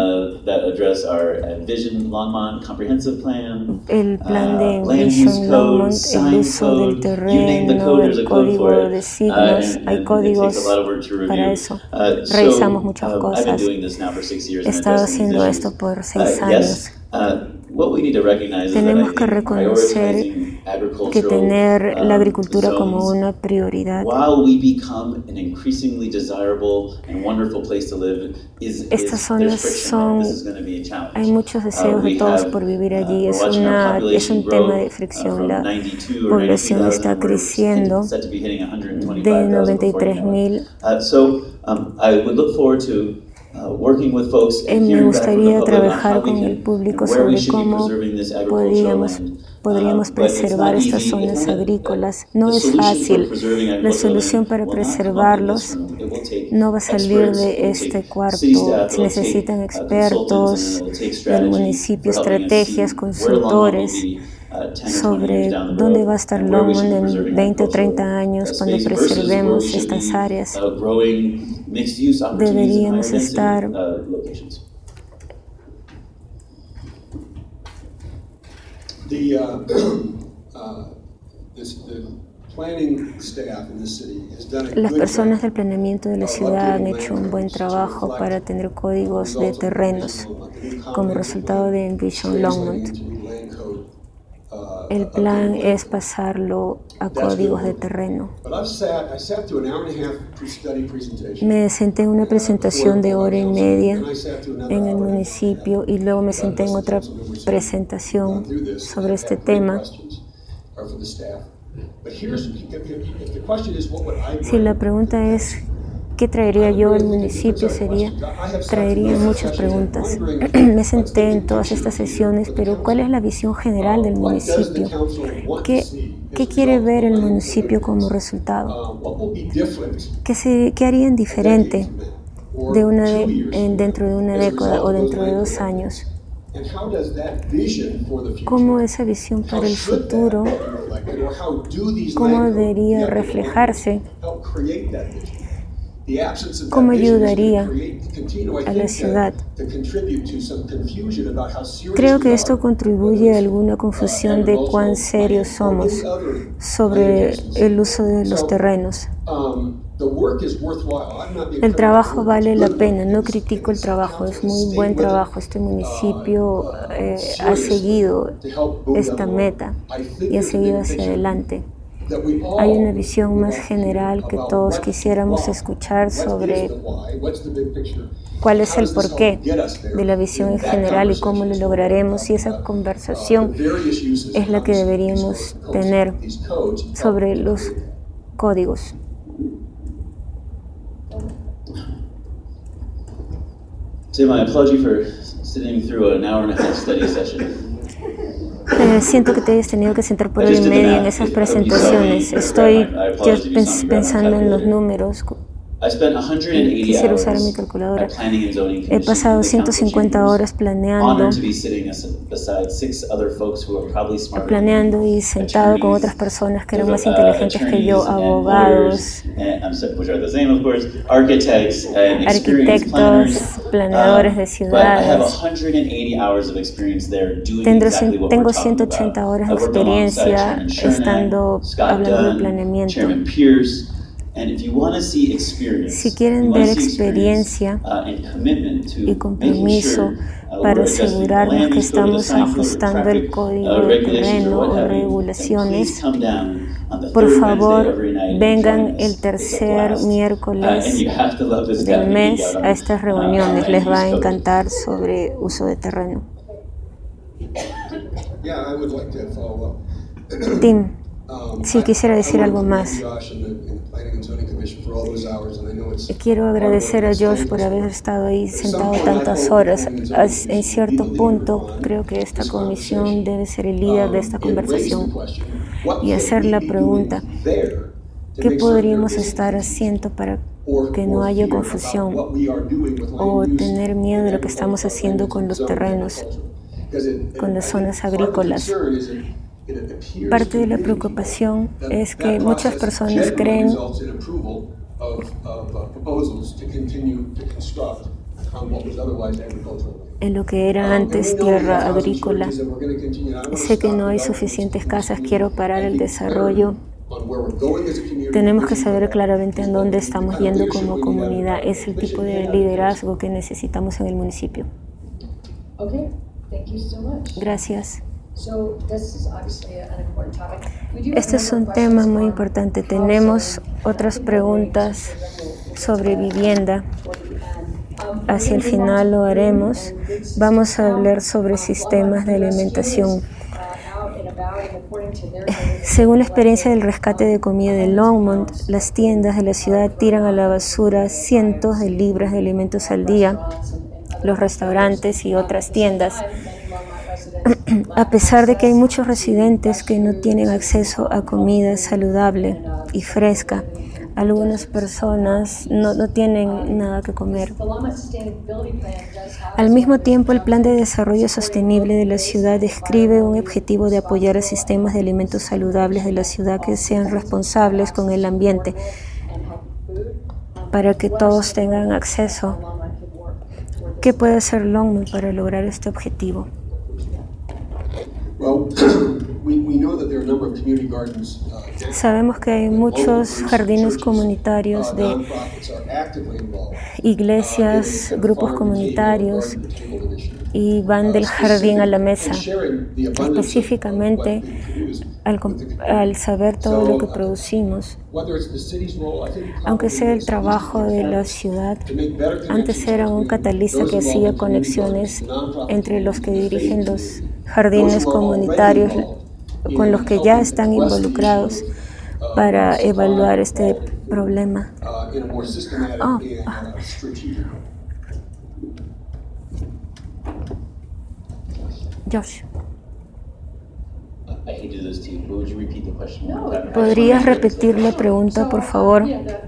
Speaker 2: el plan de Envision Longmont, el uso del terreno, el código de signos. Hay códigos para eso. Revisamos muchas cosas. He estado haciendo esto por 6 años. Tenemos que reconocer que tener la agricultura como una prioridad. Estas zonas hay muchos deseos de todos por vivir allí. Es un tema de fricción. La población está creciendo de 93,000. Me gustaría trabajar con el público sobre cómo podríamos preservar estas zonas agrícolas. No es fácil. La solución para preservarlos no va a salir de este cuarto. Se necesitan expertos del municipio, estrategias, consultores sobre dónde va a estar Longmont en 20 o 30 años cuando preservemos estas áreas. Deberíamos estar Las personas del planeamiento de la ciudad han hecho un buen trabajo para tener códigos de terrenos como resultado de Envision Longmont. El plan es pasarlo a códigos de terreno. Me senté en una presentación de 1 hora y media en el municipio y luego me senté en otra presentación sobre este tema. Si la pregunta es ¿qué traería yo al municipio? Traería muchas preguntas. Me senté en todas estas sesiones, pero ¿cuál es la visión general del municipio? ¿Qué quiere ver el municipio como resultado? ¿Qué harían diferente dentro de una década o dentro de 2 años? ¿Cómo esa visión para el futuro, cómo debería reflejarse? ¿Cómo ayudaría a la ciudad? Creo que esto contribuye a alguna confusión de cuán serios somos sobre el uso de los terrenos. El trabajo vale la pena, no critico el trabajo, es muy buen trabajo. Este municipio ha seguido esta meta y ha seguido hacia adelante. Hay una visión más general que todos quisiéramos escuchar sobre cuál es el porqué de la visión en general y cómo lo lograremos, y esa conversación es la que deberíamos tener sobre los códigos.
Speaker 4: Tim, I applaud you for sitting through an hour-and-a-half study session.
Speaker 2: Siento que te hayas tenido que sentar por 1 hora y media en esas presentaciones. Estoy ya pensando en los números. Quisiera usar mi calculadora. He pasado 150 horas planeando y sentado con otras personas que eran más inteligentes que yo, abogados, arquitectos, planeadores de ciudades. Tengo 180 horas de experiencia hablando de planeamiento. Si quieren ver experiencia y compromiso para asegurarnos que estamos ajustando el código de terreno o regulaciones, por favor, vengan el tercer miércoles del mes a estas reuniones. Les va a encantar sobre uso de terreno. Tim, sí, quisiera decir algo más. Quiero agradecer a Josh por haber estado ahí sentado tantas horas. En cierto punto, creo que esta comisión debe ser el líder de esta conversación y hacer la pregunta: ¿qué podríamos estar haciendo para que no haya confusión o tener miedo de lo que estamos haciendo con los terrenos, con las zonas agrícolas? Parte de la preocupación es que muchas personas creen en lo que era antes tierra agrícola. Sé que no hay suficientes casas, quiero parar el desarrollo. Tenemos que saber claramente en dónde estamos yendo como comunidad. Es el tipo de liderazgo que necesitamos en el municipio. Gracias. Este es un tema muy importante. Tenemos otras preguntas sobre vivienda. Hacia el final lo haremos. Vamos a hablar sobre sistemas de alimentación. Según la experiencia del rescate de comida de Longmont, las tiendas de la ciudad tiran a la basura cientos de libras de alimentos al día. Los restaurantes y otras tiendas. A pesar de que hay muchos residentes que no tienen acceso a comida saludable y fresca, algunas personas no tienen nada que comer. Al mismo tiempo, el Plan de Desarrollo Sostenible de la ciudad describe un objetivo de apoyar a sistemas de alimentos saludables de la ciudad que sean responsables con el ambiente para que todos tengan acceso. ¿Qué puede hacer Longmont para lograr este objetivo? Sabemos que hay muchos jardines comunitarios de iglesias, grupos comunitarios, y van del jardín a la mesa, específicamente al saber todo lo que producimos. Aunque sea el trabajo de la ciudad, antes era un catalista que hacía conexiones entre los que dirigen los jardines comunitarios con los que ya están involucrados para evaluar este problema. Josh, ¿podrías repetir la pregunta, por favor?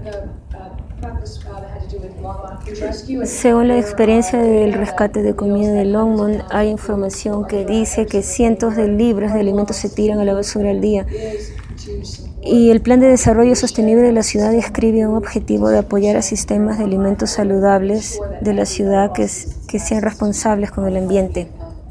Speaker 2: Según la experiencia del rescate de comida de Longmont, hay información que dice que cientos de libras de alimentos se tiran a la basura al día. Y el Plan de Desarrollo Sostenible de la ciudad describe un objetivo de apoyar a sistemas de alimentos saludables de la ciudad que sean responsables con el ambiente.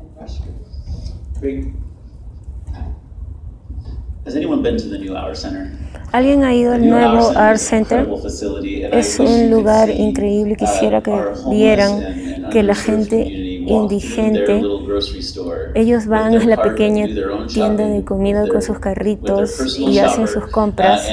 Speaker 2: ¿Alguien ha ido al nuevo Art Center? Es un lugar increíble. Quisiera que vieran que la gente indigente, ellos van a la pequeña tienda de comida con sus carritos y hacen sus compras.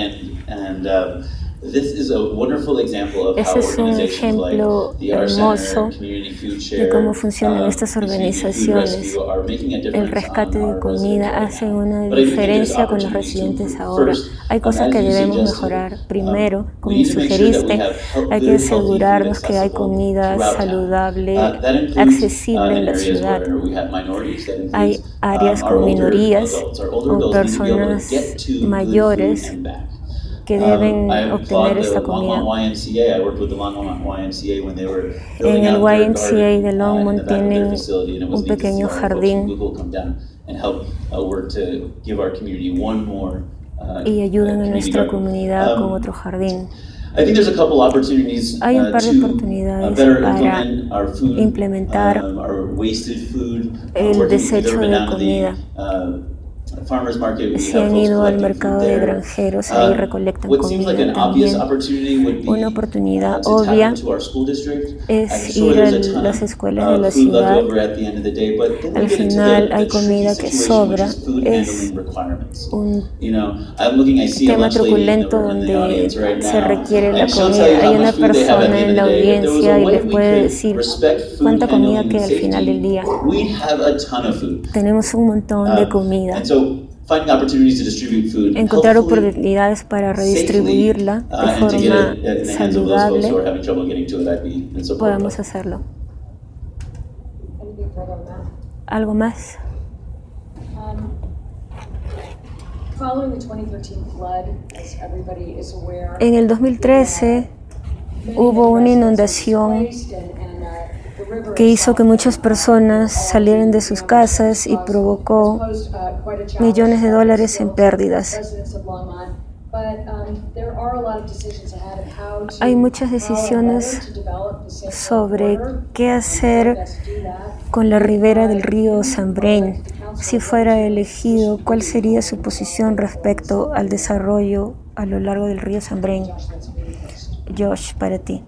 Speaker 2: Ese es un ejemplo hermoso de cómo funcionan estas organizaciones. El rescate de comida hace una diferencia con los residentes ahora. Hay cosas que debemos mejorar. Primero, como sugeriste, hay que asegurarnos que hay comida saludable, accesible en la ciudad. Hay áreas con minorías o personas mayores que deben obtener esta comida. En el YMCA de Longmont tienen un pequeño jardín y ayudan a nuestra comunidad con otro jardín. Hay un par de oportunidades para implementar el desecho de comida. Si han ido al mercado de granjeros, ahí recolectan comida también. Una oportunidad obvia es ir a las escuelas de la ciudad. Al final hay comida que sobra. Es un tema truculento donde se requiere la comida. Hay una persona en la audiencia y les puede decir cuánta comida queda al final del día. Tenemos un montón de comida. Encontrar oportunidades para redistribuirla de forma saludable, podemos hacerlo. ¿Algo más? En el 2013 hubo una inundación que hizo que muchas personas salieran de sus casas y provocó millones de dólares en pérdidas. Hay muchas decisiones sobre qué hacer con la ribera del río San Brain. Si fuera elegido, ¿cuál sería su posición respecto al desarrollo a lo largo del río San Brain? Josh, para ti.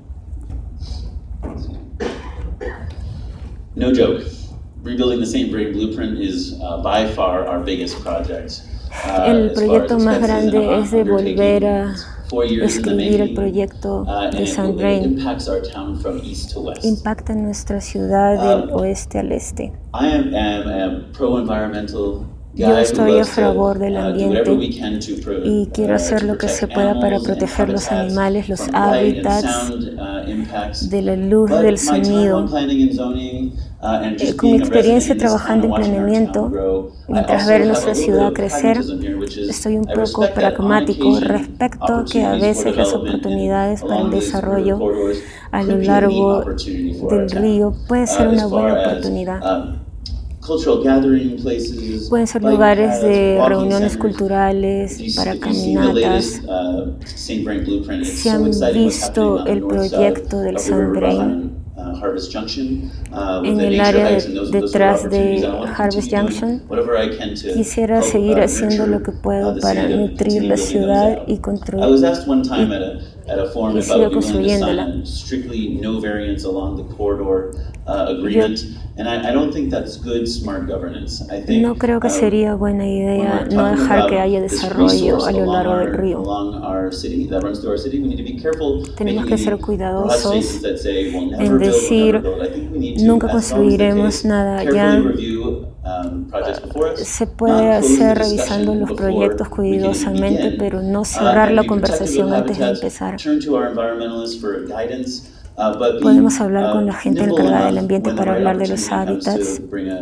Speaker 4: No joke. Rebuilding the St. Brain Blueprint is by far our biggest project.
Speaker 2: El proyecto más grande es de volver a escribir el proyecto de St. Brain. Impacta nuestra ciudad del oeste al este. Yo estoy a favor del ambiente y quiero hacer lo que se pueda para proteger los animales, los hábitats, de la luz, del sonido. Con mi experiencia trabajando en planeamiento, mientras ver nuestra ciudad crecer, estoy un poco pragmático respecto a que a veces las oportunidades para el desarrollo a lo largo del río puede ser una buena oportunidad. Pueden ser lugares de reuniones culturales, para caminatas. Si han visto el proyecto del St. Brain,
Speaker 4: Harvest Junction,
Speaker 2: en el área detrás de Harvest Junction. Quisiera seguir haciendo lo que puedo para nutrir la ciudad y sigo construyéndola. No creo que sería buena idea no dejar que haya desarrollo a lo largo del río. Tenemos que ser cuidadosos en decir nunca construiremos nada allá. Se puede hacer revisando los proyectos cuidadosamente, pero no cerrar la conversación antes de empezar. Podemos hablar con la gente encargada del ambiente para hablar de los hábitats.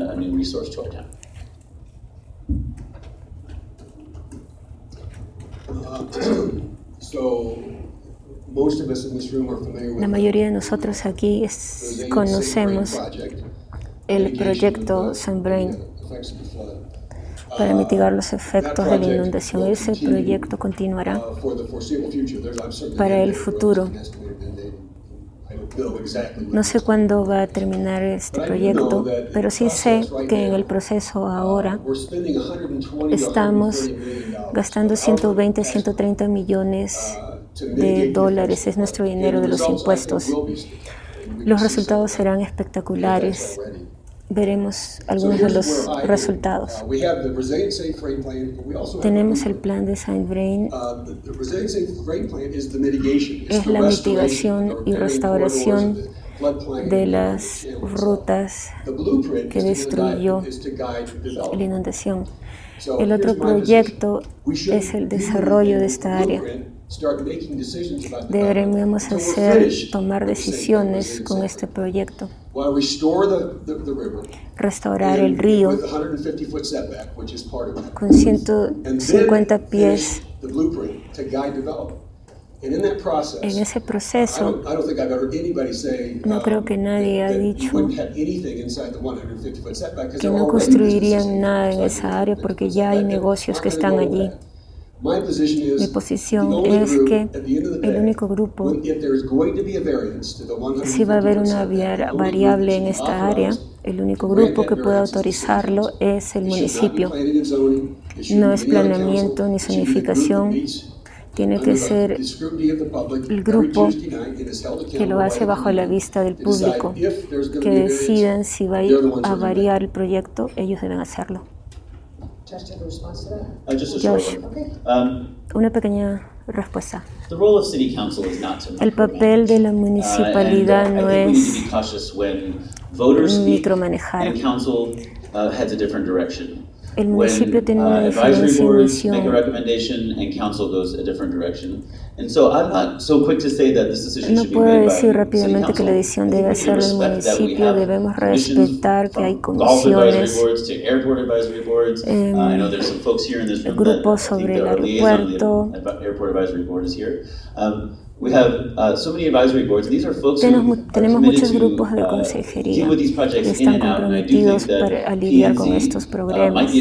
Speaker 2: La mayoría de nosotros aquí conocemos el proyecto Sunbrain para mitigar los efectos de la inundación. Ese proyecto continuará para el futuro. No sé cuándo va a terminar este proyecto, pero sí sé que en el proceso ahora estamos gastando 120, 130 millones de dólares. Es nuestro dinero de los impuestos. Los resultados serán espectaculares. Veremos algunos de los resultados. Tenemos el plan de Sunbrain. Es la mitigación y restauración de las rutas que destruyó la inundación. El otro proyecto es el desarrollo de esta área. Deberíamos tomar decisiones con este proyecto. Restaurar el río con 150 pies. En ese proceso, no creo que nadie ha dicho que no construirían nada en esa área porque ya hay negocios que están allí. Mi posición es que el único grupo, si va a haber una variable en esta área, el único grupo que puede autorizarlo es el municipio. No es planeamiento ni zonificación. Tiene que ser el grupo que lo hace bajo la vista del público, que decidan si va a variar el proyecto, ellos deben hacerlo. Josh, una pequeña respuesta. El papel de la municipalidad no es micromanejar. El municipio tiene una diferencia en misión. No puedo decir rápidamente que la decisión debe hacerlo el municipio. Debemos respetar que hay comisiones, grupos sobre el aeropuerto. Tenemos muchos grupos de consejería que están comprometidos para lidiar con estos problemas.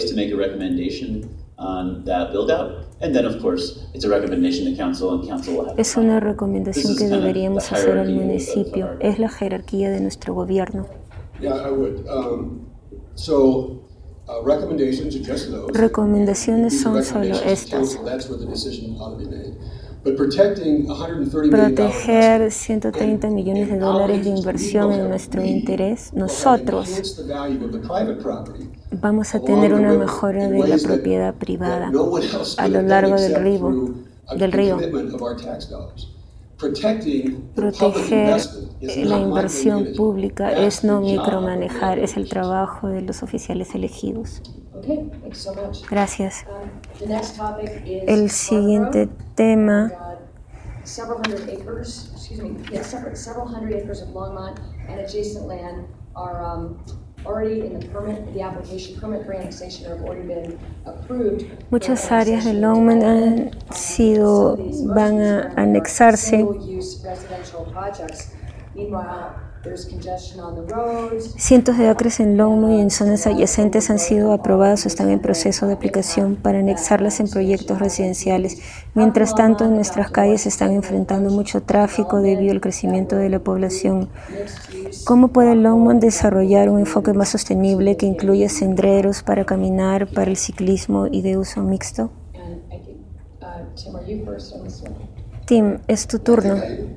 Speaker 2: Es una recomendación que deberíamos hacer al municipio. Es la jerarquía de nuestro gobierno. Recomendaciones son solo estas. Proteger 130 millones de dólares de inversión en nuestro interés, nosotros vamos a tener una mejora de la propiedad privada a lo largo del río. Proteger la inversión pública es no micromanejar, es el trabajo de los oficiales elegidos. Gracias. El siguiente tema. Several hundred acres of Longmont and adjacent land are already in the permit for annexation have already been approved. Muchas áreas de Longmont van a anexarse. Cientos de acres en Longmont y en zonas adyacentes han sido aprobados o están en proceso de aplicación para anexarlas en proyectos residenciales. Mientras tanto, nuestras calles están enfrentando mucho tráfico debido al crecimiento de la población. ¿Cómo puede Longmont desarrollar un enfoque más sostenible que incluya senderos para caminar, para el ciclismo y de uso mixto? Tim, es tu turno.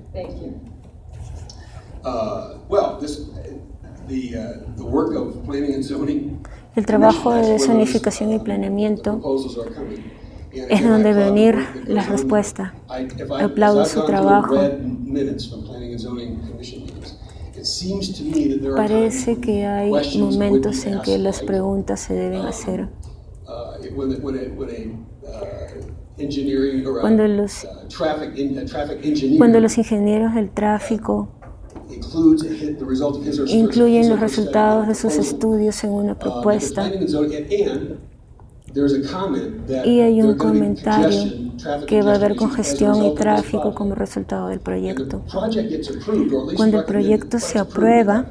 Speaker 2: El trabajo de zonificación y planeamiento es donde debe venir la respuesta. Aplaudo su trabajo. Parece que hay momentos en que las preguntas se deben hacer. Cuando los ingenieros del tráfico incluyen los resultados de sus estudios en una propuesta y hay un comentario que va a haber congestión y tráfico como resultado del proyecto. Cuando el proyecto se aprueba,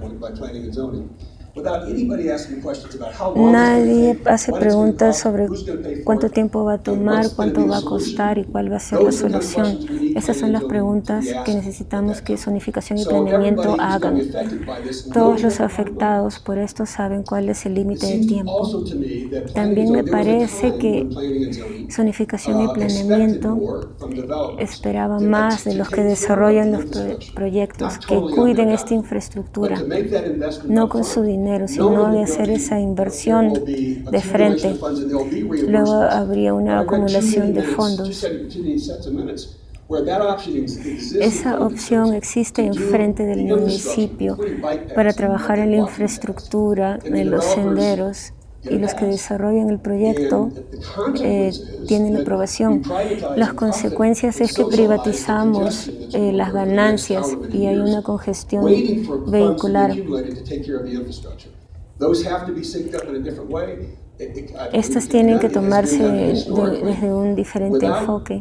Speaker 2: nadie hace preguntas sobre cuánto tiempo va a tomar, cuánto va a costar y cuál va a ser la solución. Esas son las preguntas que necesitamos que zonificación y planeamiento hagan. Todos los afectados por esto saben cuál es el límite de tiempo. También me parece que zonificación y planeamiento esperaba más de los que desarrollan los proyectos, que cuiden esta infraestructura, no con su dinero, sino de hacer esa inversión de frente. Luego habría una acumulación de fondos. Esa opción existe enfrente del municipio para trabajar en la infraestructura, en los senderos, y los que desarrollan el proyecto tienen la aprobación. Las consecuencias es que privatizamos las ganancias y hay una congestión vehicular. Estas tienen que tomarse desde un diferente enfoque.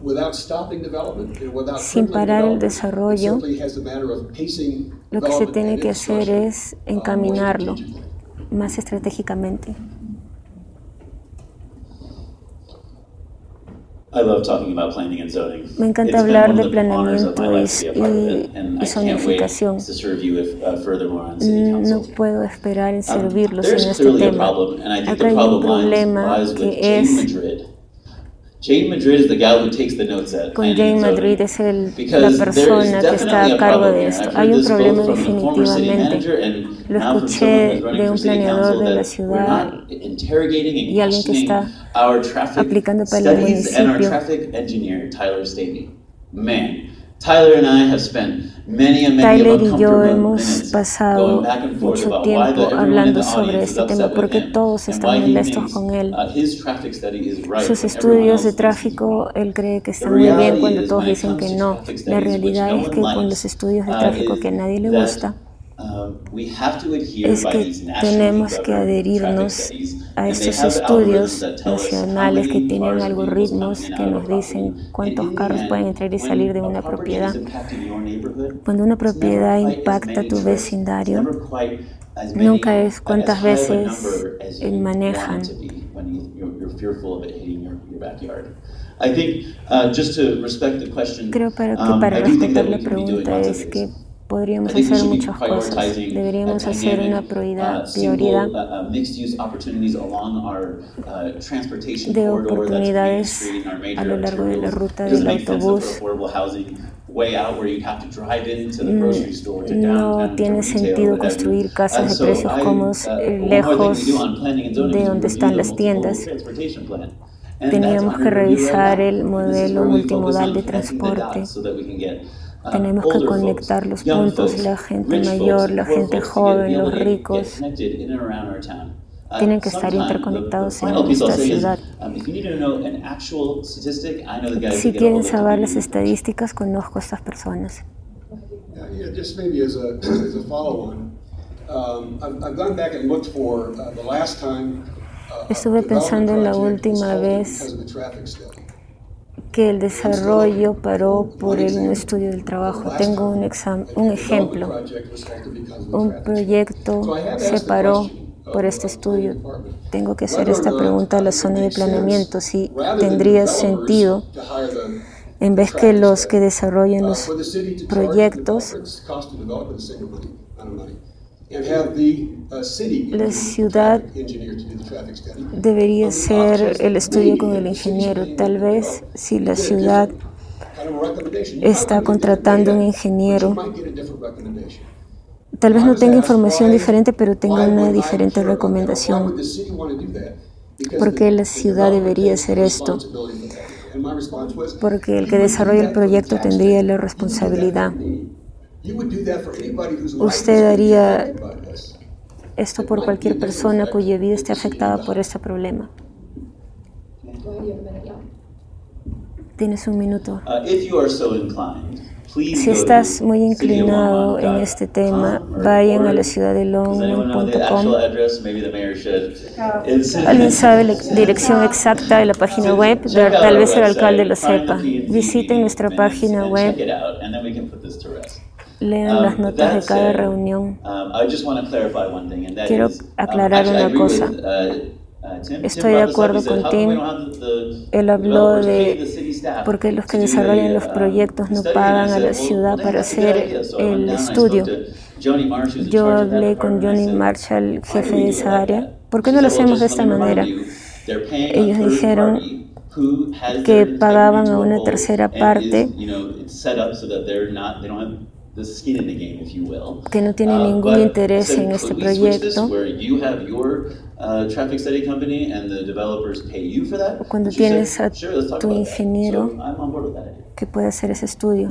Speaker 2: Sin parar el desarrollo, lo que se tiene que hacer es encaminarlo más estratégicamente. Me encanta hablar de planeamiento y zonificación. No puedo esperar en servirlos en este tema. Acá hay un problema que es... Con Jane Madrid es la persona que está a cargo de esto. Hay un problema definitivamente. Lo escuché de un planeador de la ciudad y alguien que está aplicando para el municipio. Tyler y yo hemos pasado mucho tiempo hablando sobre este tema porque todos están molestos con él. Sus estudios de tráfico, él cree que están muy bien cuando todos dicen que no. La realidad es que con los estudios de tráfico que a nadie le gusta, es que tenemos que adherirnos a estos estudios nacionales que tienen algoritmos que nos dicen cuántos carros pueden entrar y salir de una propiedad. Cuando una propiedad impacta tu vecindario, nunca es cuántas veces manejan. Creo que para respetar la pregunta es que podríamos hacer muchas cosas. Deberíamos hacer una prioridad de oportunidades a lo largo de la ruta del autobús. No tiene sentido construir casas de precios cómodos lejos de donde están las tiendas. Teníamos que revisar el modelo multimodal de transporte. Tenemos que conectar los puntos, la gente mayor, la gente joven, los ricos. Tienen que estar interconectados en esta ciudad. Si quieren saber las estadísticas, conozco a estas personas. Estuve pensando en la última vez que el desarrollo paró por el no estudio del trabajo. Tengo un ejemplo. Un proyecto se paró por este estudio. Tengo que hacer esta pregunta a la zona de planeamiento, si tendría sentido, en vez que los que desarrollen los proyectos, la ciudad debería hacer el estudio con el ingeniero. Tal vez si la ciudad está contratando un ingeniero, tal vez no tenga información diferente, pero tenga una diferente recomendación. ¿Por qué la ciudad debería hacer esto? Porque el que desarrolla el proyecto tendría la responsabilidad. Usted haría esto por cualquier persona cuya vida esté afectada por este problema. Tienes un minuto. Si estás muy inclinado en este tema, vayan a la ciudad de longmont.com. ¿Alguien sabe la dirección exacta de la página web? Tal vez el alcalde lo sepa. Visiten nuestra página web. Lean las notas de cada reunión. Quiero aclarar una cosa. Estoy de acuerdo con Tim. Él habló de por qué los que desarrollan los proyectos no pagan a la ciudad para hacer el estudio. Yo hablé con Johnny Marshall, jefe de esa área. ¿Por qué no lo hacemos de esta manera? Ellos dijeron que pagaban a una tercera parte que no tiene ningún interés en este proyecto. Cuando tienes a tu ingeniero que puede hacer ese estudio.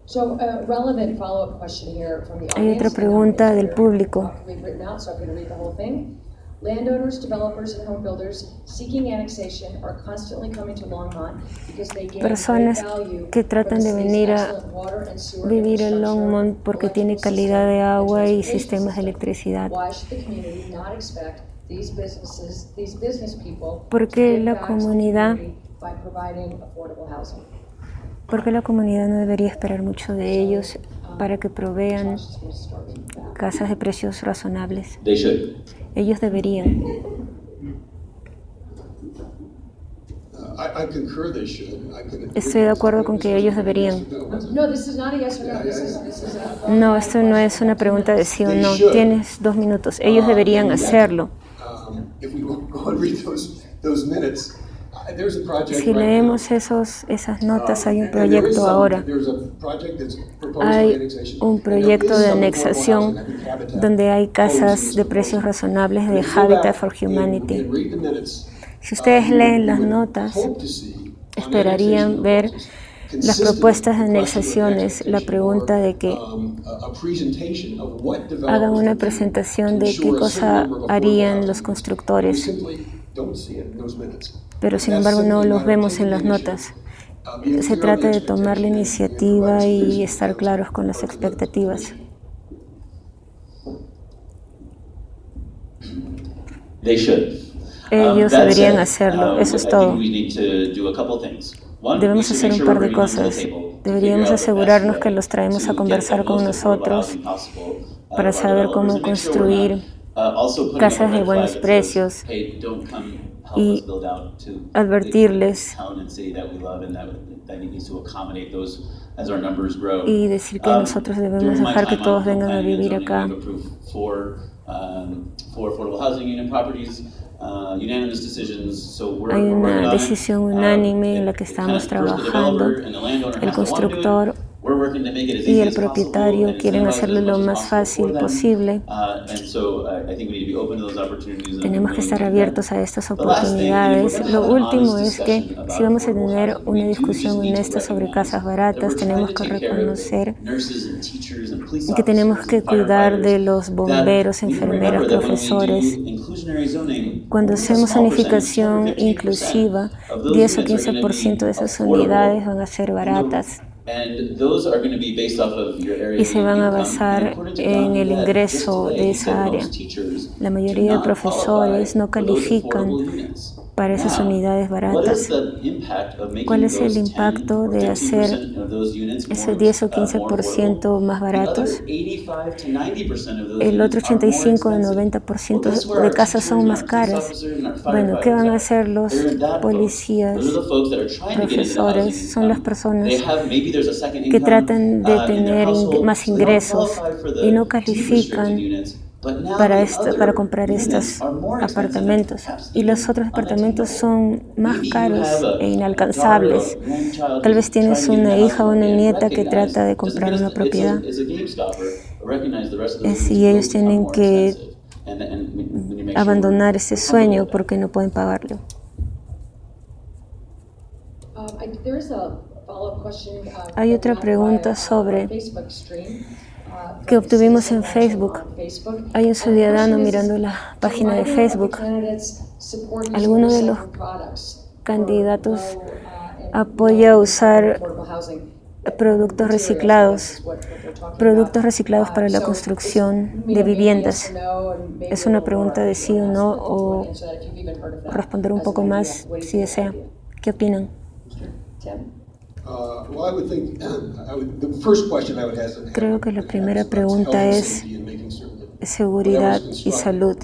Speaker 2: Hay otra pregunta del público.
Speaker 3: Landowners, developers, and home builders seeking annexation are constantly coming to Longmont because they gain
Speaker 2: Personas
Speaker 3: great value
Speaker 2: que tratan de venir a vivir en Longmont porque tiene calidad de agua y sistemas de electricidad. ¿Por qué la comunidad no debería esperar mucho de ellos para que provean casas de precios razonables? Ellos deberían. Estoy de acuerdo con que ellos deberían. No, esto no es una pregunta de sí o no. Tienes 2 minutos. Ellos deberían hacerlo. Si leemos esas notas, hay un proyecto ahora. Hay un proyecto de anexación donde hay casas de precios razonables de Habitat for Humanity. Si ustedes leen las notas, esperarían ver las propuestas de anexaciones, la pregunta de que hagan una presentación de qué cosa harían los constructores. Pero sin embargo no los vemos en las notas. Se trata de tomar la iniciativa y estar claros con las expectativas. Ellos deberían hacerlo, eso es todo. Debemos hacer un par de cosas. Deberíamos asegurarnos que los traemos a conversar con nosotros para saber cómo construir casas de buenos precios y advertirles y decir que nosotros debemos dejar que todos vengan a vivir acá. Hay una decisión unánime en la que estamos trabajando. El constructor y el propietario quieren hacerlo lo más fácil posible. Tenemos que estar abiertos a estas oportunidades. Lo último es que si vamos a tener una discusión honesta sobre casas baratas, tenemos que reconocer que tenemos que cuidar de los bomberos, enfermeras, profesores. Cuando hacemos unificación inclusiva, 10 o 15% de esas unidades van a ser baratas. Y se van a basar en el ingreso de esa área. La mayoría de profesores no califican para esas unidades baratas. ¿Cuál es el impacto de hacer ese 10 o 15% más baratos? El otro 85 o 90% de casas son más caras. Bueno, ¿qué van a hacer los policías, profesores? Son las personas que tratan de tener más ingresos y no califican para comprar estos apartamentos. Y los otros apartamentos son más caros e inalcanzables. Tal vez tienes una hija o una nieta que trata de comprar una propiedad. Y ellos tienen que abandonar ese sueño porque no pueden pagarlo. Hay otra pregunta sobre que obtuvimos en Facebook. Hay un ciudadano mirando la página de Facebook. ¿Alguno de los candidatos apoya usar productos reciclados para la construcción de viviendas? Es una pregunta de sí o no, o responder un poco más si desea. ¿Qué opinan? Creo que la primera pregunta es seguridad y salud.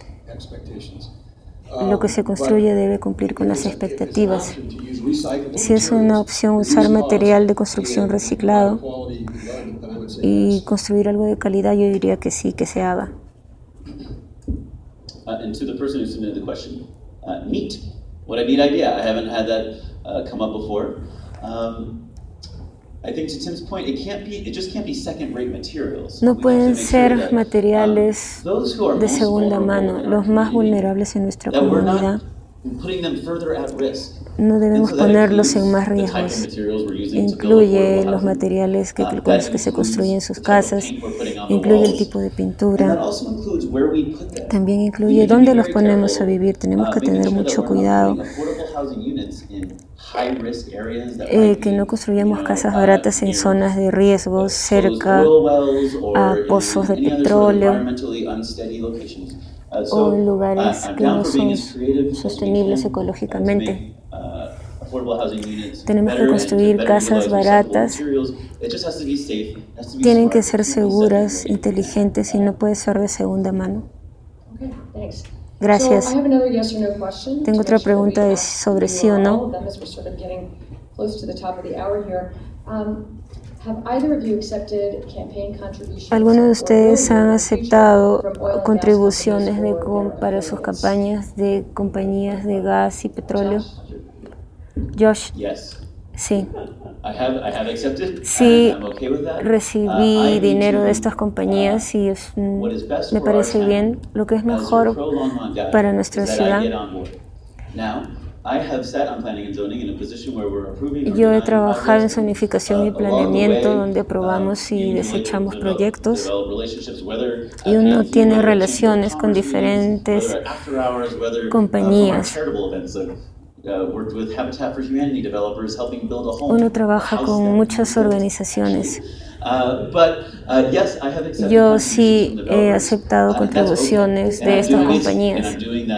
Speaker 2: Lo que se construye debe cumplir con las expectativas. Si es una opción usar material de construcción reciclado y construir algo de calidad, yo diría que sí, que se haga.
Speaker 4: And to the person who submitted the question, neat. What a neat idea. I haven't had that come up before. I think to Tim's point, it just can't be second-rate materials.
Speaker 2: No pueden ser materiales de segunda mano. Los más vulnerables en nuestra comunidad no debemos ponerlos en más riesgos. Incluye los materiales con los que se construyen sus casas, incluye el tipo de pintura, también incluye dónde los ponemos a vivir. Tenemos que tener mucho cuidado que no construyamos casas baratas en zonas de riesgo, cerca a pozos de petróleo o en lugares que no son sostenibles ecológicamente. Tenemos que construir casas baratas. Tienen que ser seguras, inteligentes y no puede ser de segunda mano. Gracias. Tengo otra pregunta sobre sí o no. ¿Alguno de ustedes han aceptado contribuciones para sus campañas de compañías de gas y petróleo? Josh, sí. Sí, recibí dinero de estas compañías y me parece bien. Lo que es mejor para nuestra ciudad. Yo he trabajado en zonificación y planeamiento, donde aprobamos y desechamos proyectos, y uno tiene relaciones con diferentes compañías. Uno trabaja con muchas organizaciones. Yo sí he aceptado contribuciones de estas compañías.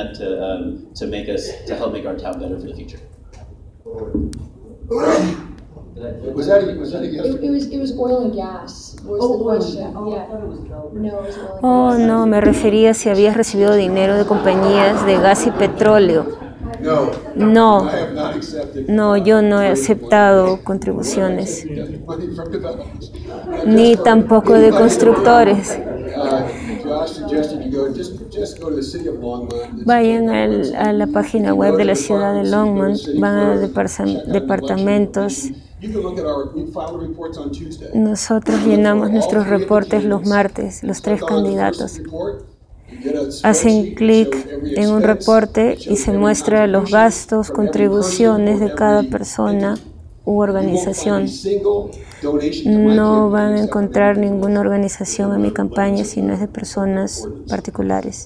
Speaker 5: Was that a yes?
Speaker 3: It was oil and gas. Was the question? Yeah. No, it was oil and gas.
Speaker 2: Oh, no, me refería si habías recibido dinero de compañías de gas y petróleo. No, no, yo no he aceptado contribuciones, ni tampoco de constructores. Vayan a la página web de la ciudad de Longmont, van a departamentos. Nosotros llenamos nuestros reportes los martes, los 3 candidatos. Hacen clic en un reporte y se muestra los gastos, contribuciones de cada persona u organización. No van a encontrar ninguna organización en mi campaña si no es de personas particulares.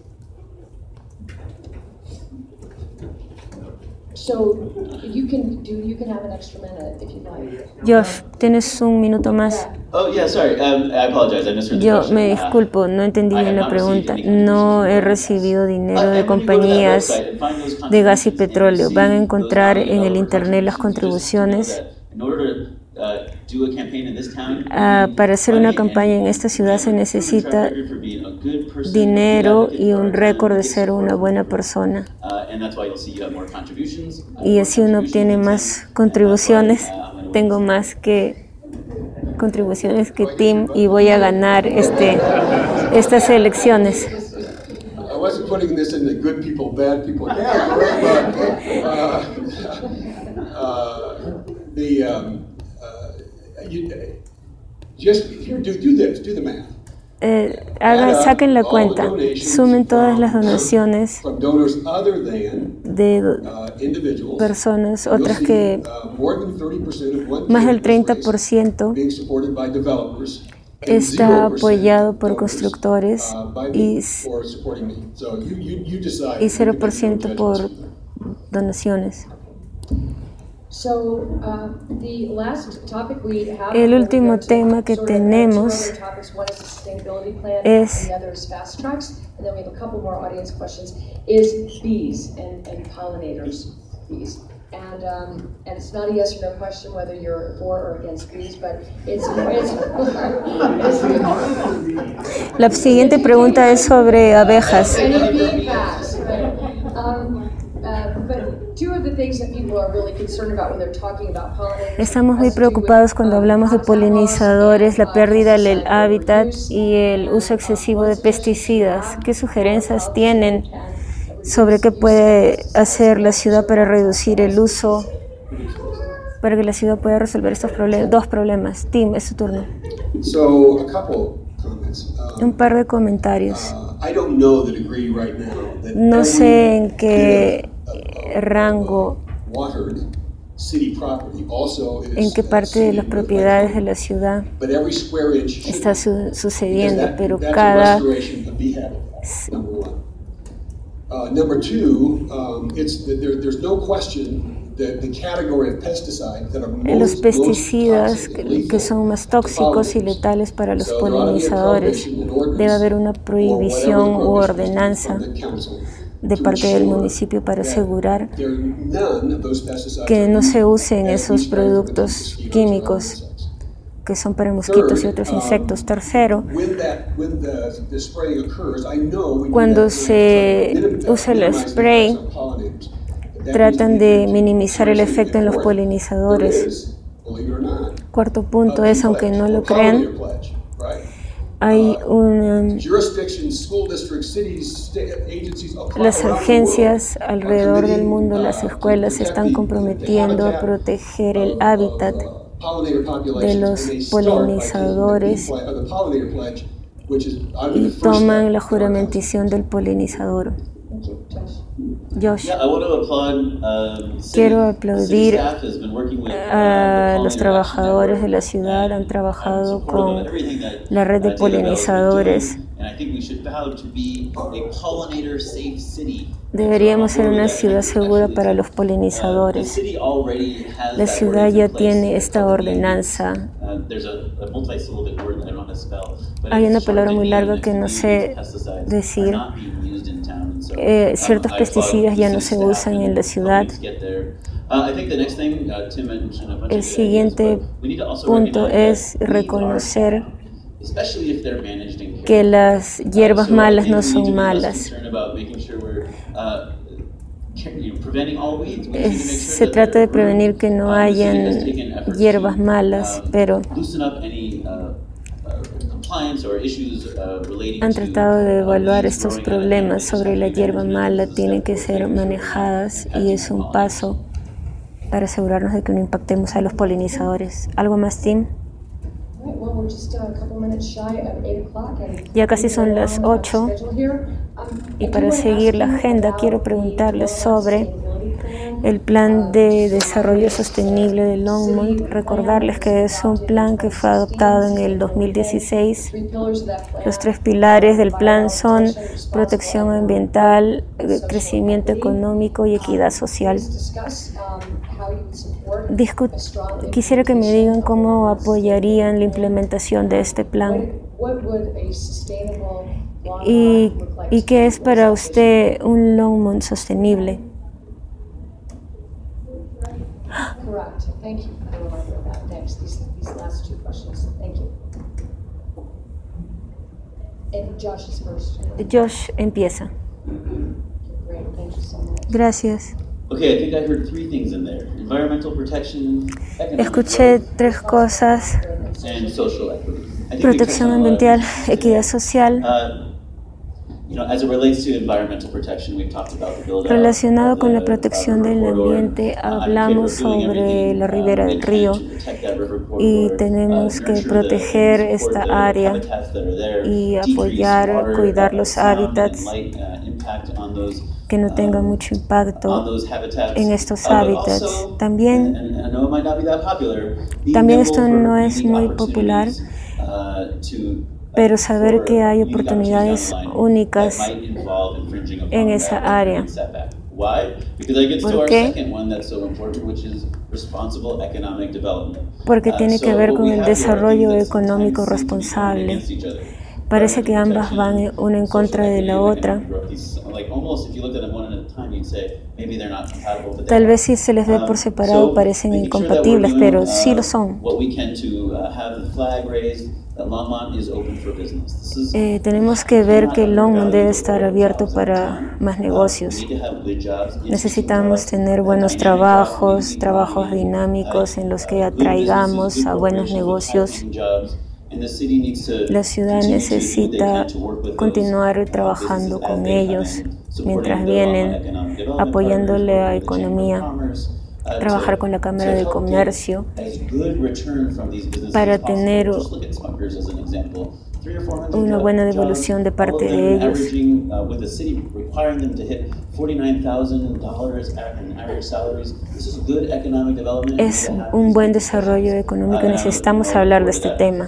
Speaker 3: So you can have an extra minute if you'd like.
Speaker 2: Josh, tienes un minuto más.
Speaker 4: Oh, yeah, sorry. I apologize. I misheard the
Speaker 2: Yo
Speaker 4: question.
Speaker 2: me disculpo, no entendí bien la pregunta. No he recibido dinero de compañías de gas y petróleo. Van a encontrar en el internet las contribuciones. Para hacer una campaña en esta ciudad se necesita dinero y un récord de ser una buena persona. Y así uno obtiene más contribuciones. Tengo más contribuciones que Tim y voy a ganar estas elecciones.
Speaker 5: I wasn't putting this in the good people, bad people category, do the math.
Speaker 2: Saquen la cuenta, sumen todas las donaciones de personas, otras que más del 30% está apoyado por constructores y 0% por donaciones. El último tema que tenemos es
Speaker 3: And it's not a yes or no question whether you're for or against bees, but
Speaker 2: La siguiente pregunta es sobre abejas. Estamos muy preocupados cuando hablamos de polinizadores, la pérdida del hábitat y el uso excesivo de pesticidas. ¿Qué sugerencias tienen sobre qué puede hacer la ciudad para reducir el uso, para que la ciudad pueda resolver estos dos problemas? Tim, es tu turno. Un par de comentarios. No sé en qué rango, en qué parte de las propiedades de la ciudad está sucediendo, pero cada...
Speaker 5: Number two, there's no question that the category of pesticides that are
Speaker 2: los pesticidas que son más tóxicos y letales para los polinizadores, debe haber una prohibición u ordenanza de parte del municipio para asegurar que no se usen esos productos químicos que son para mosquitos y otros insectos. Tercero, cuando se usa el spray, tratan de minimizar el efecto en los polinizadores. Cuarto punto es, aunque no lo crean, hay las agencias alrededor del mundo, las escuelas se están comprometiendo a proteger el hábitat de los polinizadores y toman la juramentación del polinizador. Josh, quiero aplaudir a los trabajadores de la ciudad, han trabajado con la red de polinizadores. Deberíamos ser una ciudad segura para los polinizadores. La ciudad ya tiene esta ordenanza. Hay una palabra muy larga que no sé decir. Ciertos pesticidas ya no se usan en la ciudad. El siguiente punto es reconocer que las hierbas malas no son malas. Se trata de prevenir que no hayan hierbas malas, pero han tratado de evaluar estos problemas sobre la hierba mala, tienen que ser manejadas y es un paso para asegurarnos de que no impactemos a los polinizadores. ¿Algo más, Tim? Ya casi son las 8 y para seguir la agenda quiero preguntarles sobre el plan de desarrollo sostenible de Longmont. Recordarles que es un plan que fue adoptado en el 2016. Los 3 pilares del plan son protección ambiental, crecimiento económico y equidad social. Quisiera que me digan cómo apoyarían la implementación de este plan y qué es para usted un Longmont sostenible.
Speaker 3: Correct. Thank you for the reminder of that. Thanks. These last two questions. Thank you. And Josh is first.
Speaker 2: Josh empieza.
Speaker 3: Great. Thank you so much.
Speaker 2: Gracias.
Speaker 4: Okay, I think I heard three things in there: environmental protection, economic
Speaker 2: Escuché
Speaker 4: growth,
Speaker 2: 3 cosas:
Speaker 4: and social equity. I think we
Speaker 2: protección
Speaker 4: touched on a lot of
Speaker 2: ambiental,
Speaker 4: these.
Speaker 2: equidad social.
Speaker 4: As it relates to environmental protection, we've talked about the build-out
Speaker 2: Relacionado
Speaker 4: of
Speaker 2: con la
Speaker 4: the
Speaker 2: protección del
Speaker 4: river corridor.
Speaker 2: ambiente,
Speaker 4: I'm in
Speaker 2: hablamos
Speaker 4: favor of doing
Speaker 2: sobre
Speaker 4: everything
Speaker 2: la ribera
Speaker 4: we
Speaker 2: del
Speaker 4: can
Speaker 2: río
Speaker 4: to protect that river
Speaker 2: y
Speaker 4: corridor,
Speaker 2: tenemos que
Speaker 4: nurture
Speaker 2: proteger
Speaker 4: and support
Speaker 2: esta
Speaker 4: the
Speaker 2: área
Speaker 4: habitats that are there,
Speaker 2: y
Speaker 4: decrease
Speaker 2: apoyar,
Speaker 4: water,
Speaker 2: cuidar los
Speaker 4: sound, and
Speaker 2: hábitats,
Speaker 4: light, impact on those,
Speaker 2: que no tenga mucho
Speaker 4: on
Speaker 2: impacto
Speaker 4: those habitats.
Speaker 2: en estos
Speaker 4: But
Speaker 2: hábitats.
Speaker 4: also,
Speaker 2: También,
Speaker 4: and I know it might not be that popular, be
Speaker 2: también
Speaker 4: nimble
Speaker 2: esto
Speaker 4: for
Speaker 2: no es
Speaker 4: unique
Speaker 2: muy popular,
Speaker 4: opportunities,
Speaker 2: pero saber
Speaker 4: for
Speaker 2: que hay
Speaker 4: unique
Speaker 2: oportunidades
Speaker 4: opportunities down the line
Speaker 2: únicas
Speaker 4: that might involve infringing upon
Speaker 2: en esa
Speaker 4: that
Speaker 2: área.
Speaker 4: and setback. Why? Because that gets to
Speaker 2: ¿Por
Speaker 4: our
Speaker 2: qué?
Speaker 4: second one that's so important, which is responsible economic development.
Speaker 2: Porque tiene que ver
Speaker 4: So
Speaker 2: con
Speaker 4: what we
Speaker 2: el
Speaker 4: have here, I
Speaker 2: desarrollo
Speaker 4: think that
Speaker 2: económico
Speaker 4: sometimes seem to be going
Speaker 2: responsable.
Speaker 4: against each other.
Speaker 2: Parece que
Speaker 4: Environmental
Speaker 2: ambas van
Speaker 4: protection,
Speaker 2: una en contra
Speaker 4: social
Speaker 2: de la
Speaker 4: equity, and
Speaker 2: otra.
Speaker 4: economic growth. These, like, almost if you looked at them one at a time, you'd say maybe they're not compatible, but they
Speaker 2: Tal
Speaker 4: are.
Speaker 2: vez si se les ve por separado parecen
Speaker 4: Making sure that we're
Speaker 2: incompatibles,
Speaker 4: doing,
Speaker 2: pero sí lo son.
Speaker 4: what we can to have the flag raised, that Longmont is open for business. This is
Speaker 2: Tenemos que ver que Longmont debe estar abierto para más negocios.
Speaker 4: we need to have good jobs,
Speaker 2: Necesitamos tener buenos trabajos, trabajos dinámicos en los que atraigamos a buenos negocios. La ciudad necesita continuar trabajando con ellos mientras vienen, apoyándole a la economía, trabajar con la Cámara de Comercio para tener una buena devolución de parte de ellos. Es un buen desarrollo económico y necesitamos hablar de este tema.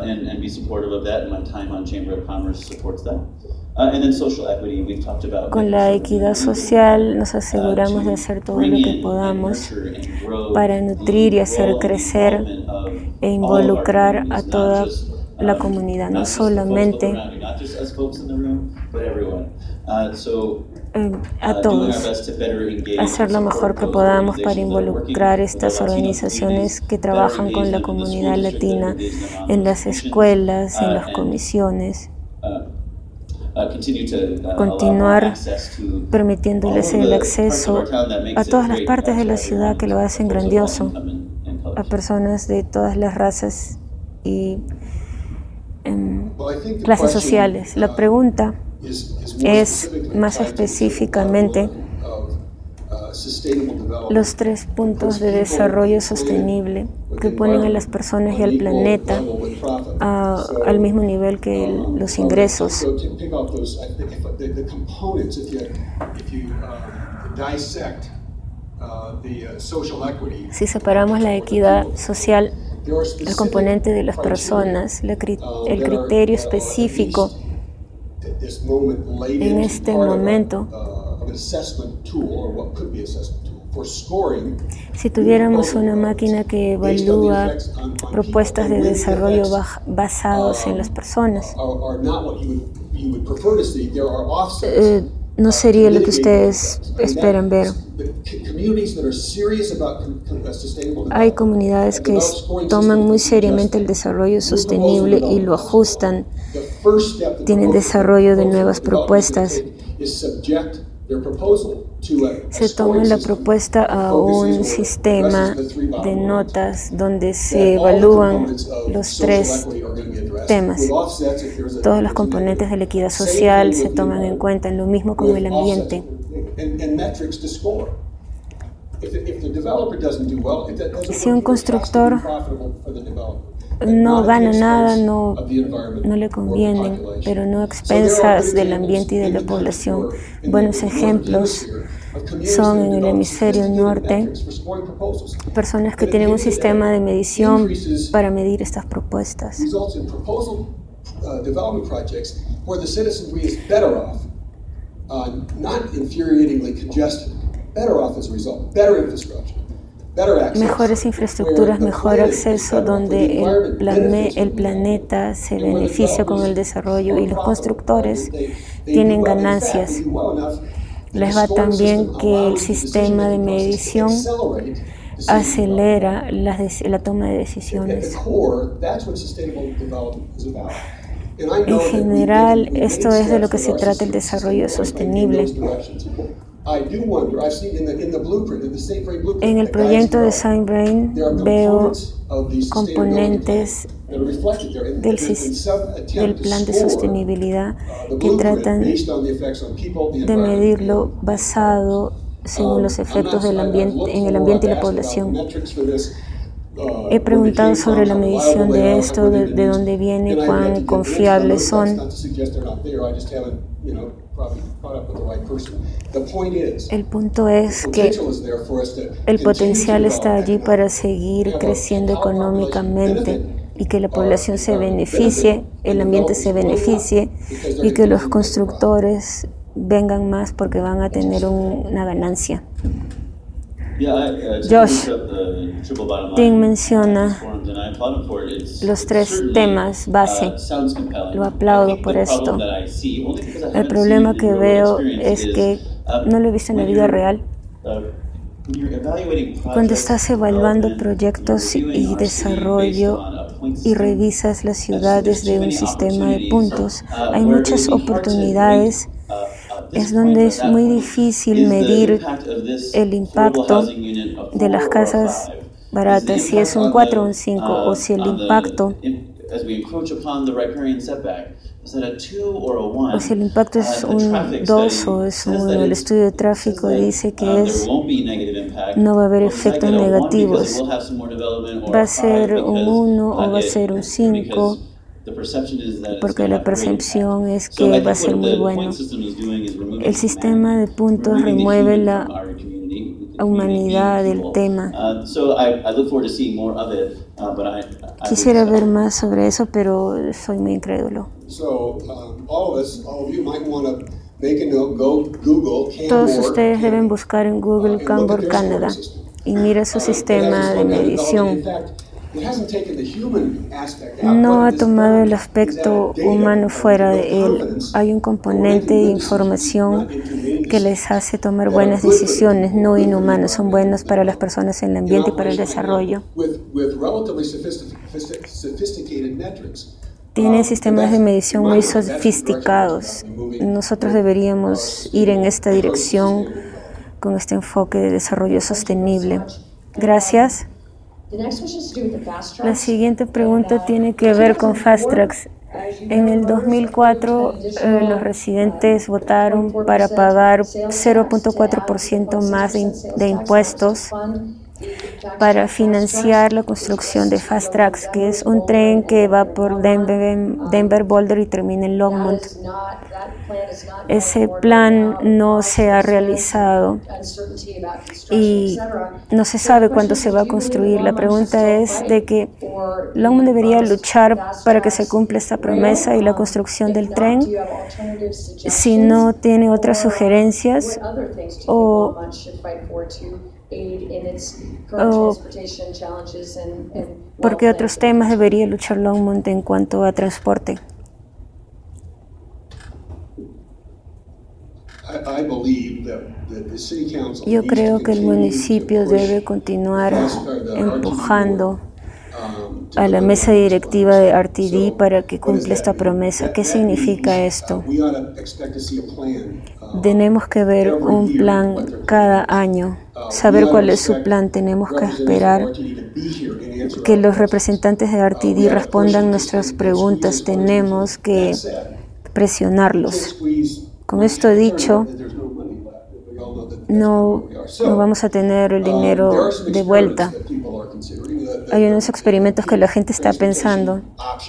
Speaker 2: Con la equidad social nos aseguramos de hacer todo lo que podamos para nutrir y hacer crecer e involucrar a toda la comunidad, no solamente a todos, hacer lo mejor que podamos para involucrar estas organizaciones que trabajan con la comunidad latina en las escuelas, en las comisiones, continuar permitiéndoles el acceso a todas las partes de la ciudad que lo hacen grandioso, a personas de todas las razas y clases sociales. La pregunta es más específicamente los 3 puntos de desarrollo sostenible que ponen a las personas y al planeta al mismo nivel que los ingresos. Si separamos la equidad social, el componente de las personas, el criterio específico en este momento, si tuviéramos una máquina que evalúa propuestas de desarrollo basados en las personas, no sería lo que ustedes esperan ver. Hay comunidades que toman muy seriamente el desarrollo sostenible y lo ajustan, tienen desarrollo de nuevas propuestas. Se toma la propuesta a un sistema de notas donde se evalúan los 3 temas. Todos los componentes de la equidad social se toman en cuenta, lo mismo con el ambiente. Si un constructor no gana nada, no le conviene, pero no a expensas del ambiente y de la población. Buenos ejemplos son en el hemisferio norte, personas que tienen un sistema de medición para medir estas propuestas. mejores infraestructuras, mejor acceso, donde el planeta se beneficia con el desarrollo y los constructores tienen ganancias. Les va tan bien que el sistema de medición acelera la toma de decisiones. En general, esto es de lo que se trata el desarrollo sostenible. En el proyecto de Saint-Brain veo componentes del plan de sostenibilidad que tratan de medirlo basado según los efectos en el ambiente y la población. He preguntado sobre la medición de esto, de dónde viene, cuán confiables son. El punto es que el potencial está allí para seguir creciendo económicamente y que la población se beneficie, el ambiente se beneficie y que los constructores vengan más porque van a tener una ganancia. Josh, Tim menciona los 3 temas base. Lo aplaudo por esto. El problema que veo es que no lo he visto en la vida real. Cuando estás evaluando proyectos y desarrollo y revisas las ciudades de un sistema de puntos, hay muchas oportunidades. Es donde es muy difícil medir el impacto de las casas baratas, si es un 4 o un 5, o si el impacto es un 2 o es un 1. El estudio de tráfico dice que no va a haber efectos negativos. Va a ser un 1 o va a ser un 5. Porque la percepción es que va a ser muy bueno. El sistema de puntos remueve la humanidad del tema. Quisiera ver más sobre eso, pero soy muy incrédulo. Todos ustedes deben buscar en Google Canberra, Canadá, y mira su sistema de medición. No ha tomado el aspecto humano fuera de él. Hay un componente de información que les hace tomar buenas decisiones, no inhumanos, son buenos para las personas en el ambiente y para el desarrollo. Tienen sistemas de medición muy sofisticados. Nosotros deberíamos ir en esta dirección con este enfoque de desarrollo sostenible. Gracias. La siguiente pregunta tiene que ver con Fast Tracks. En el 2004, los residentes votaron para pagar 0.4% más de impuestos para financiar la construcción de Fast Tracks, que es un tren que va por Denver, Boulder y termina en Longmont. Ese plan no se ha realizado y no se sabe cuándo se va a construir. La pregunta es de que Longmont debería luchar para que se cumpla esta promesa y la construcción del tren. Si no tiene otras sugerencias o ¿por qué otros temas debería luchar Longmont en cuanto a transporte? Yo creo que el municipio debe continuar empujando a la mesa directiva de RTD para que cumpla esta promesa. ¿Qué significa esto? Tenemos que ver un plan cada año, saber cuál es su plan. Tenemos que esperar que los representantes de RTD respondan nuestras preguntas. Tenemos que presionarlos. Con esto dicho, no vamos a tener el dinero de vuelta. Hay unos experimentos que la gente está pensando.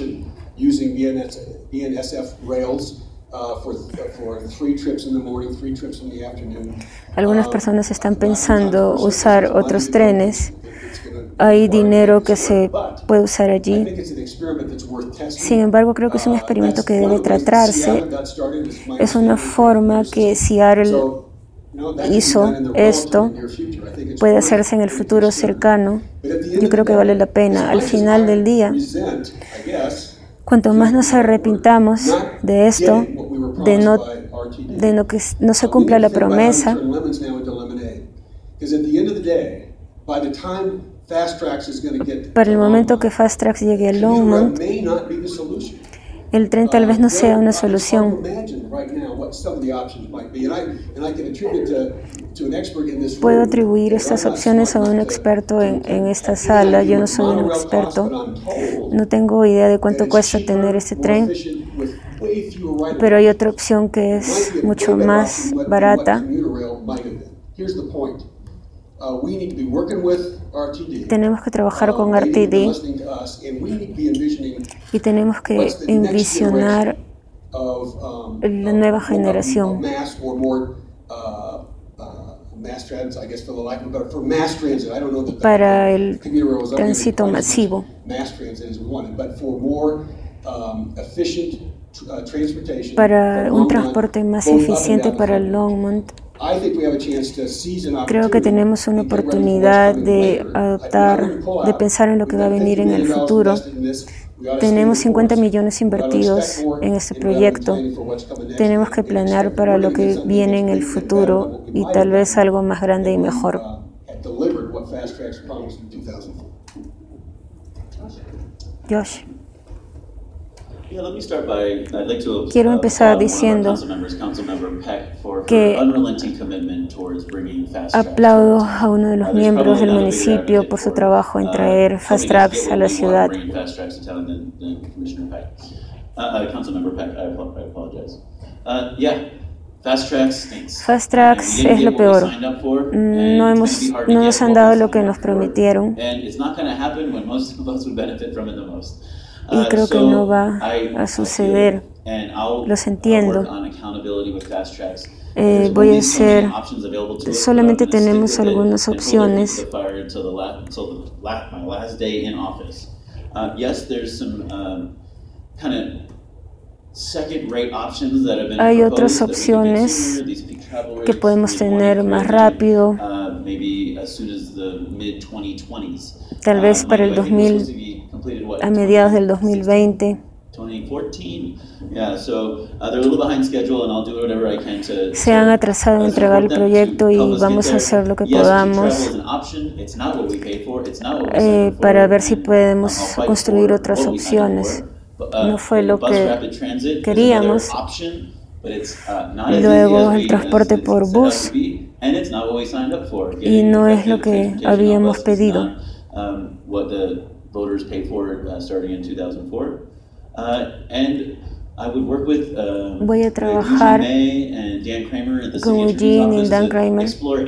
Speaker 2: Algunas personas están pensando usar otros trenes. Hay dinero que se puede usar allí. Sin embargo, creo que es un experimento que debe tratarse. Es una forma que Seattle hizo esto puede hacerse en el futuro cercano. Yo creo que vale la pena. Al final del día, cuanto más nos arrepintamos de esto, de que no se cumpla la promesa, para el momento que Fast Tracks llegue a Longmont, el tren tal vez no sea una solución. Puedo atribuir estas opciones a un experto en esta sala. Yo no soy un experto. No tengo idea de cuánto cuesta tener este tren, pero hay otra opción que es mucho más barata. Tenemos que trabajar con RTD y tenemos que envisionar la nueva generación para el tránsito masivo, para un transporte más eficiente para el Longmont. Creo que tenemos una oportunidad de adoptar, de pensar en lo que va a venir en el futuro. Tenemos 50 millones invertidos en este proyecto. Tenemos que planear para lo que viene en el futuro y tal vez algo más grande y mejor. Josh. Quiero empezar diciendo que aplaudo a uno de los miembros del municipio por su trabajo en traer Fast Tracks a la ciudad. Fast Tracks es lo peor. No nos han dado lo que nos prometieron. Y creo que no va a suceder. Los entiendo. Solamente tenemos algunas opciones. Hay otras opciones que podemos tener más rápido, tal vez para el 2000, a mediados del 2020. Se han atrasado en entregar el proyecto y vamos a hacer lo que podamos para ver si podemos construir otras opciones. No fue lo que queríamos. Luego el transporte por bus y no es lo que habíamos pedido. Voy a trabajar con Eugene y Dan Kramer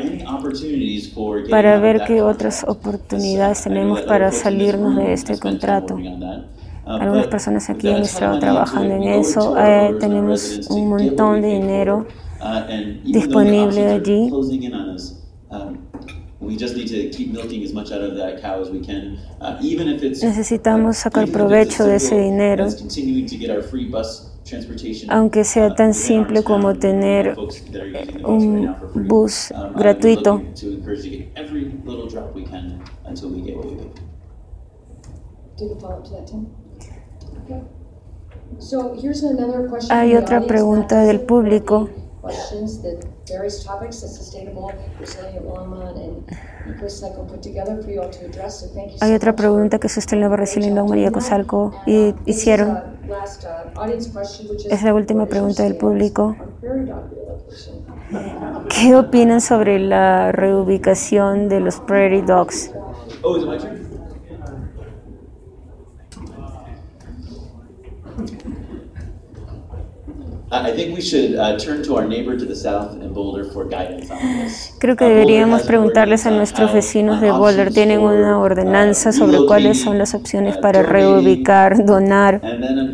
Speaker 2: para ver qué otras oportunidades tenemos para salirnos de este contrato. Algunas personas aquí han estado trabajando en eso. Tenemos un montón de dinero disponible allí. Necesitamos sacar provecho de ese dinero, aunque sea tan simple como tener un bus gratuito. Hay otra pregunta del público. Hay otra pregunta que Sustainable Resilient Longmont y Ecosalco hicieron. Es la última pregunta del público. ¿Qué opinan sobre la reubicación de los Prairie Dogs? Creo que deberíamos preguntarles a nuestros vecinos de Boulder. Tienen una ordenanza sobre cuáles son las opciones para reubicar, donar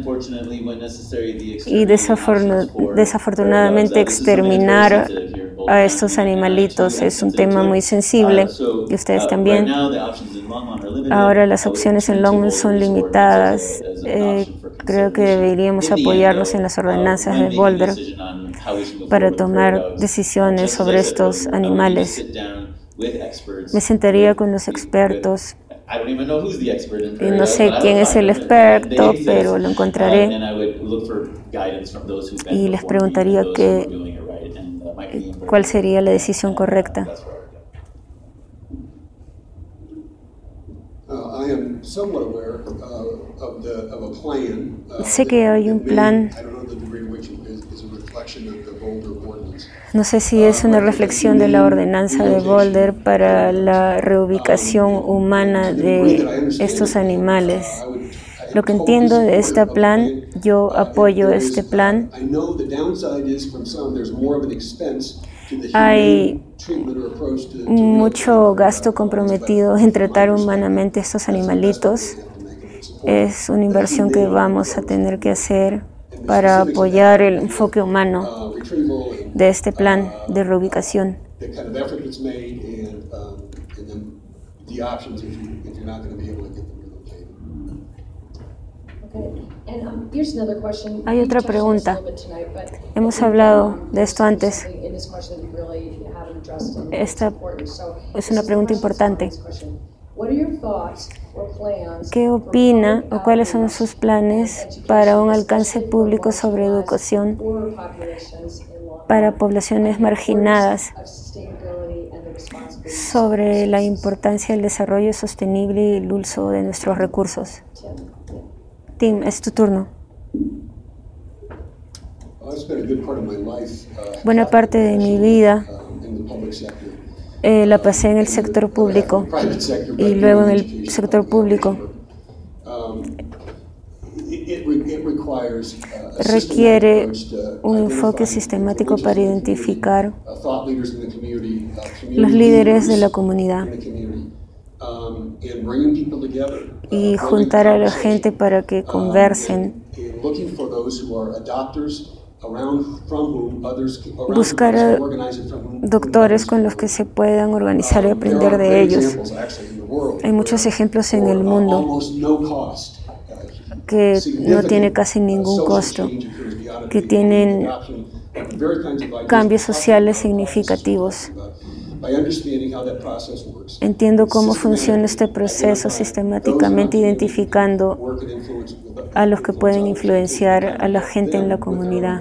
Speaker 2: y desafortunadamente exterminar a estos animalitos. Es un tema muy sensible y ustedes también. Ahora las opciones en Longmont son limitadas. Creo que deberíamos apoyarnos en las ordenanzas de Boulder para tomar decisiones sobre estos animales. Me sentaría con los expertos. Y no sé quién es el experto, pero lo encontraré y les preguntaría cuál sería la decisión correcta. Sé que hay un plan. No sé si es una reflexión de la ordenanza de Boulder para la reubicación humana de estos animales. Lo que entiendo de este plan, yo apoyo este plan. Hay mucho gasto comprometido en tratar humanamente a estos animalitos. Es una inversión que vamos a tener que hacer para apoyar el enfoque humano de este plan de reubicación. Hay otra pregunta. Hemos hablado de esto antes. Esta es una pregunta importante. ¿Qué opina o cuáles son sus planes para un alcance público sobre educación para poblaciones marginadas, sobre la importancia del desarrollo sostenible y el uso de nuestros recursos? Tim, es tu turno. Buena parte de mi vida la pasé en el sector público y luego en el sector público. Requiere un enfoque sistemático para identificar los líderes de la comunidad y juntar a la gente para que conversen, buscar a doctores con los que se puedan organizar y aprender de ellos. Hay muchos ejemplos en el mundo que no tiene casi ningún costo, que tienen cambios sociales significativos. Entiendo cómo funciona este proceso sistemáticamente identificando a los que pueden influenciar a la gente en la comunidad.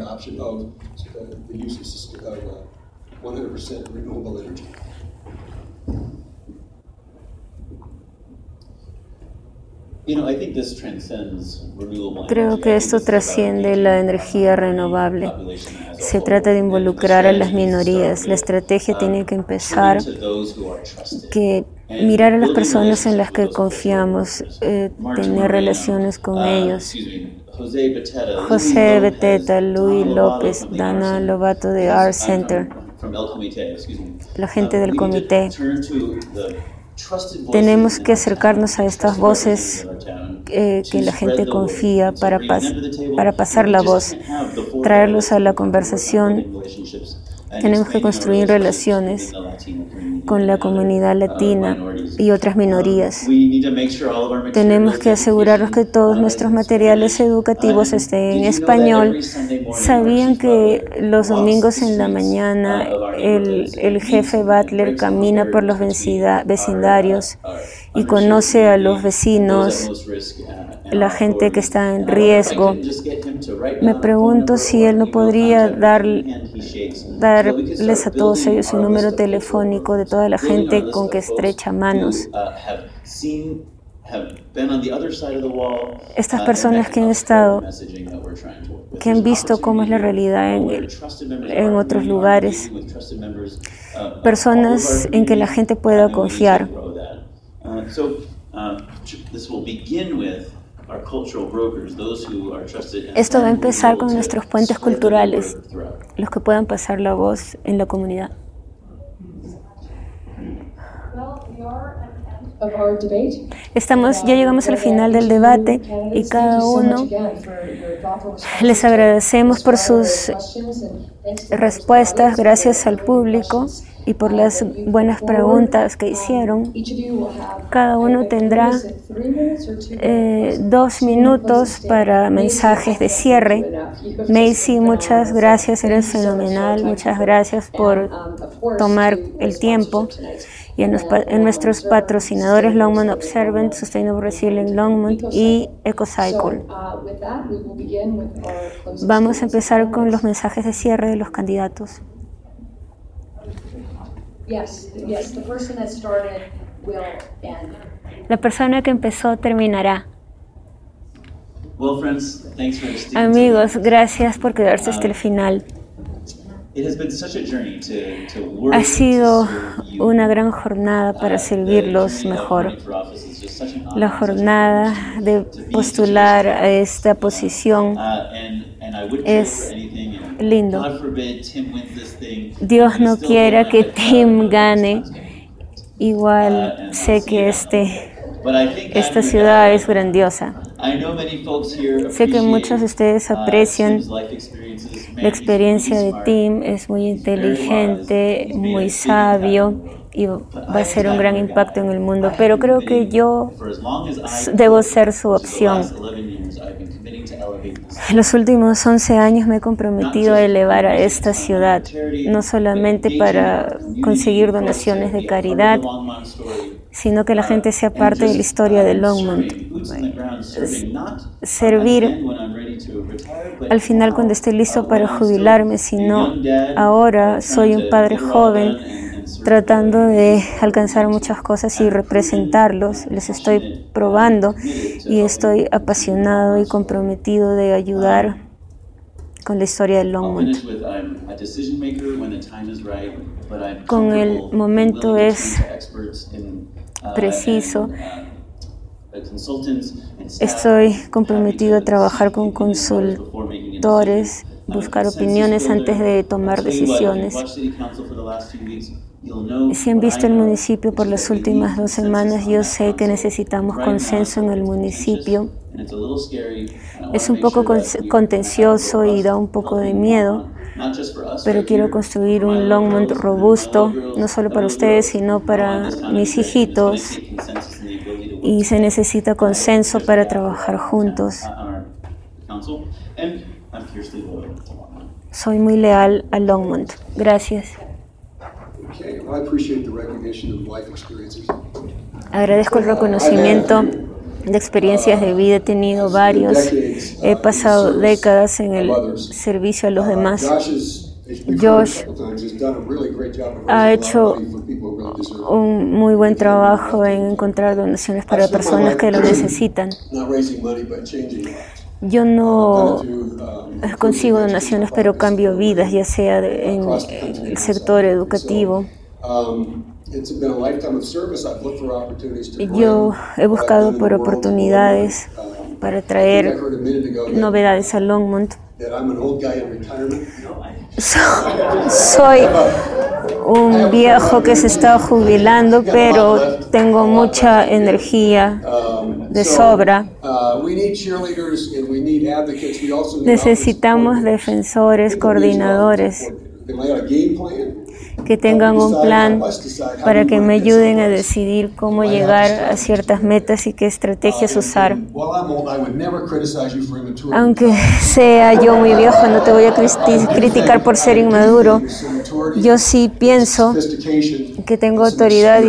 Speaker 2: Creo que esto trasciende la energía renovable. Se trata de involucrar a las minorías. La estrategia tiene que empezar que mirar a las personas en las que confiamos, tener relaciones con ellos. José Beteta, Luis López, Dana Lobato de Art Center, la gente del comité. Tenemos que acercarnos a estas voces que la gente confía para pasar la voz, traerlos a la conversación. Tenemos que construir relaciones con la comunidad latina y otras minorías. Tenemos que asegurarnos que todos nuestros materiales educativos estén en español. ¿Sabían que los domingos en la mañana el jefe Butler camina por los vecindarios y conoce a los vecinos, la gente que está en riesgo? Me pregunto si él no podría darles a todos ellos un número telefónico de toda la gente con que estrecha manos. Estas personas que han estado, que han visto cómo es la realidad en otros lugares, personas en que la gente pueda confiar. Esto va a empezar con nuestros puentes culturales, los que puedan pasar la voz en la comunidad. Ya llegamos al final del debate y cada uno les agradecemos por sus respuestas, gracias al público y por las buenas preguntas que hicieron. Cada uno tendrá 2 minutos para mensajes de cierre. Macy, muchas gracias, eres fenomenal. Muchas gracias por tomar el tiempo. Y en nuestros patrocinadores Longmont Observant, Sustainable Resilient Longmont y EcoCycle. Vamos a empezar con los mensajes de cierre de los candidatos. La persona que empezó terminará. Amigos, gracias por quedarse hasta el final. Ha sido una gran jornada para servirlos mejor. La jornada de postular a esta posición es lindo. Dios no quiera que Tim gane. Igual sé que esta ciudad es grandiosa. Sé que muchos de ustedes aprecian la experiencia de Tim, es muy inteligente, muy sabio y va a ser un gran impacto en el mundo, pero creo que yo debo ser su opción. En los últimos 11 años me he comprometido a elevar a esta ciudad, no solamente para conseguir donaciones de caridad, sino que la gente sea parte de la historia de Longmont. Servir al final cuando esté listo para jubilarme, sino ahora soy un padre joven tratando de alcanzar muchas cosas y representarlos. Les estoy probando y estoy apasionado y comprometido de ayudar con la historia de Longmont. Con el momento es preciso. Estoy comprometido a trabajar con consultores, buscar opiniones antes de tomar decisiones. Si han visto el municipio por las últimas 2 semanas, yo sé que necesitamos consenso en el municipio. Es un poco contencioso y da un poco de miedo, pero quiero construir un Longmont robusto, no solo para ustedes, sino para mis hijitos. Y se necesita consenso para trabajar juntos. Soy muy leal a Longmont. Gracias. Agradezco el reconocimiento de experiencias de vida. He tenido varios. He pasado décadas en el servicio a los demás. Josh ha hecho un muy buen trabajo en encontrar donaciones para personas que lo necesitan. Yo no consigo donaciones, pero cambio vidas, ya sea en el sector educativo. Yo he buscado por oportunidades para traer novedades a Longmont. Soy un viejo que se está jubilando, pero tengo mucha energía de sobra. Necesitamos defensores, coordinadores que tengan un plan para que me ayuden a decidir cómo llegar a ciertas metas y qué estrategias usar. Aunque sea yo muy viejo, no te voy a criticar por ser inmaduro. Yo sí pienso que tengo autoridad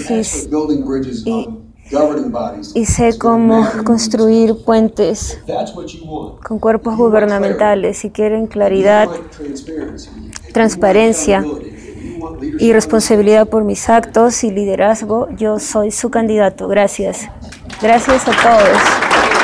Speaker 2: y sé cómo construir puentes con cuerpos gubernamentales. Si quieren claridad, transparencia y responsabilidad por mis actos y liderazgo, yo soy su candidato. Gracias. Gracias a todos.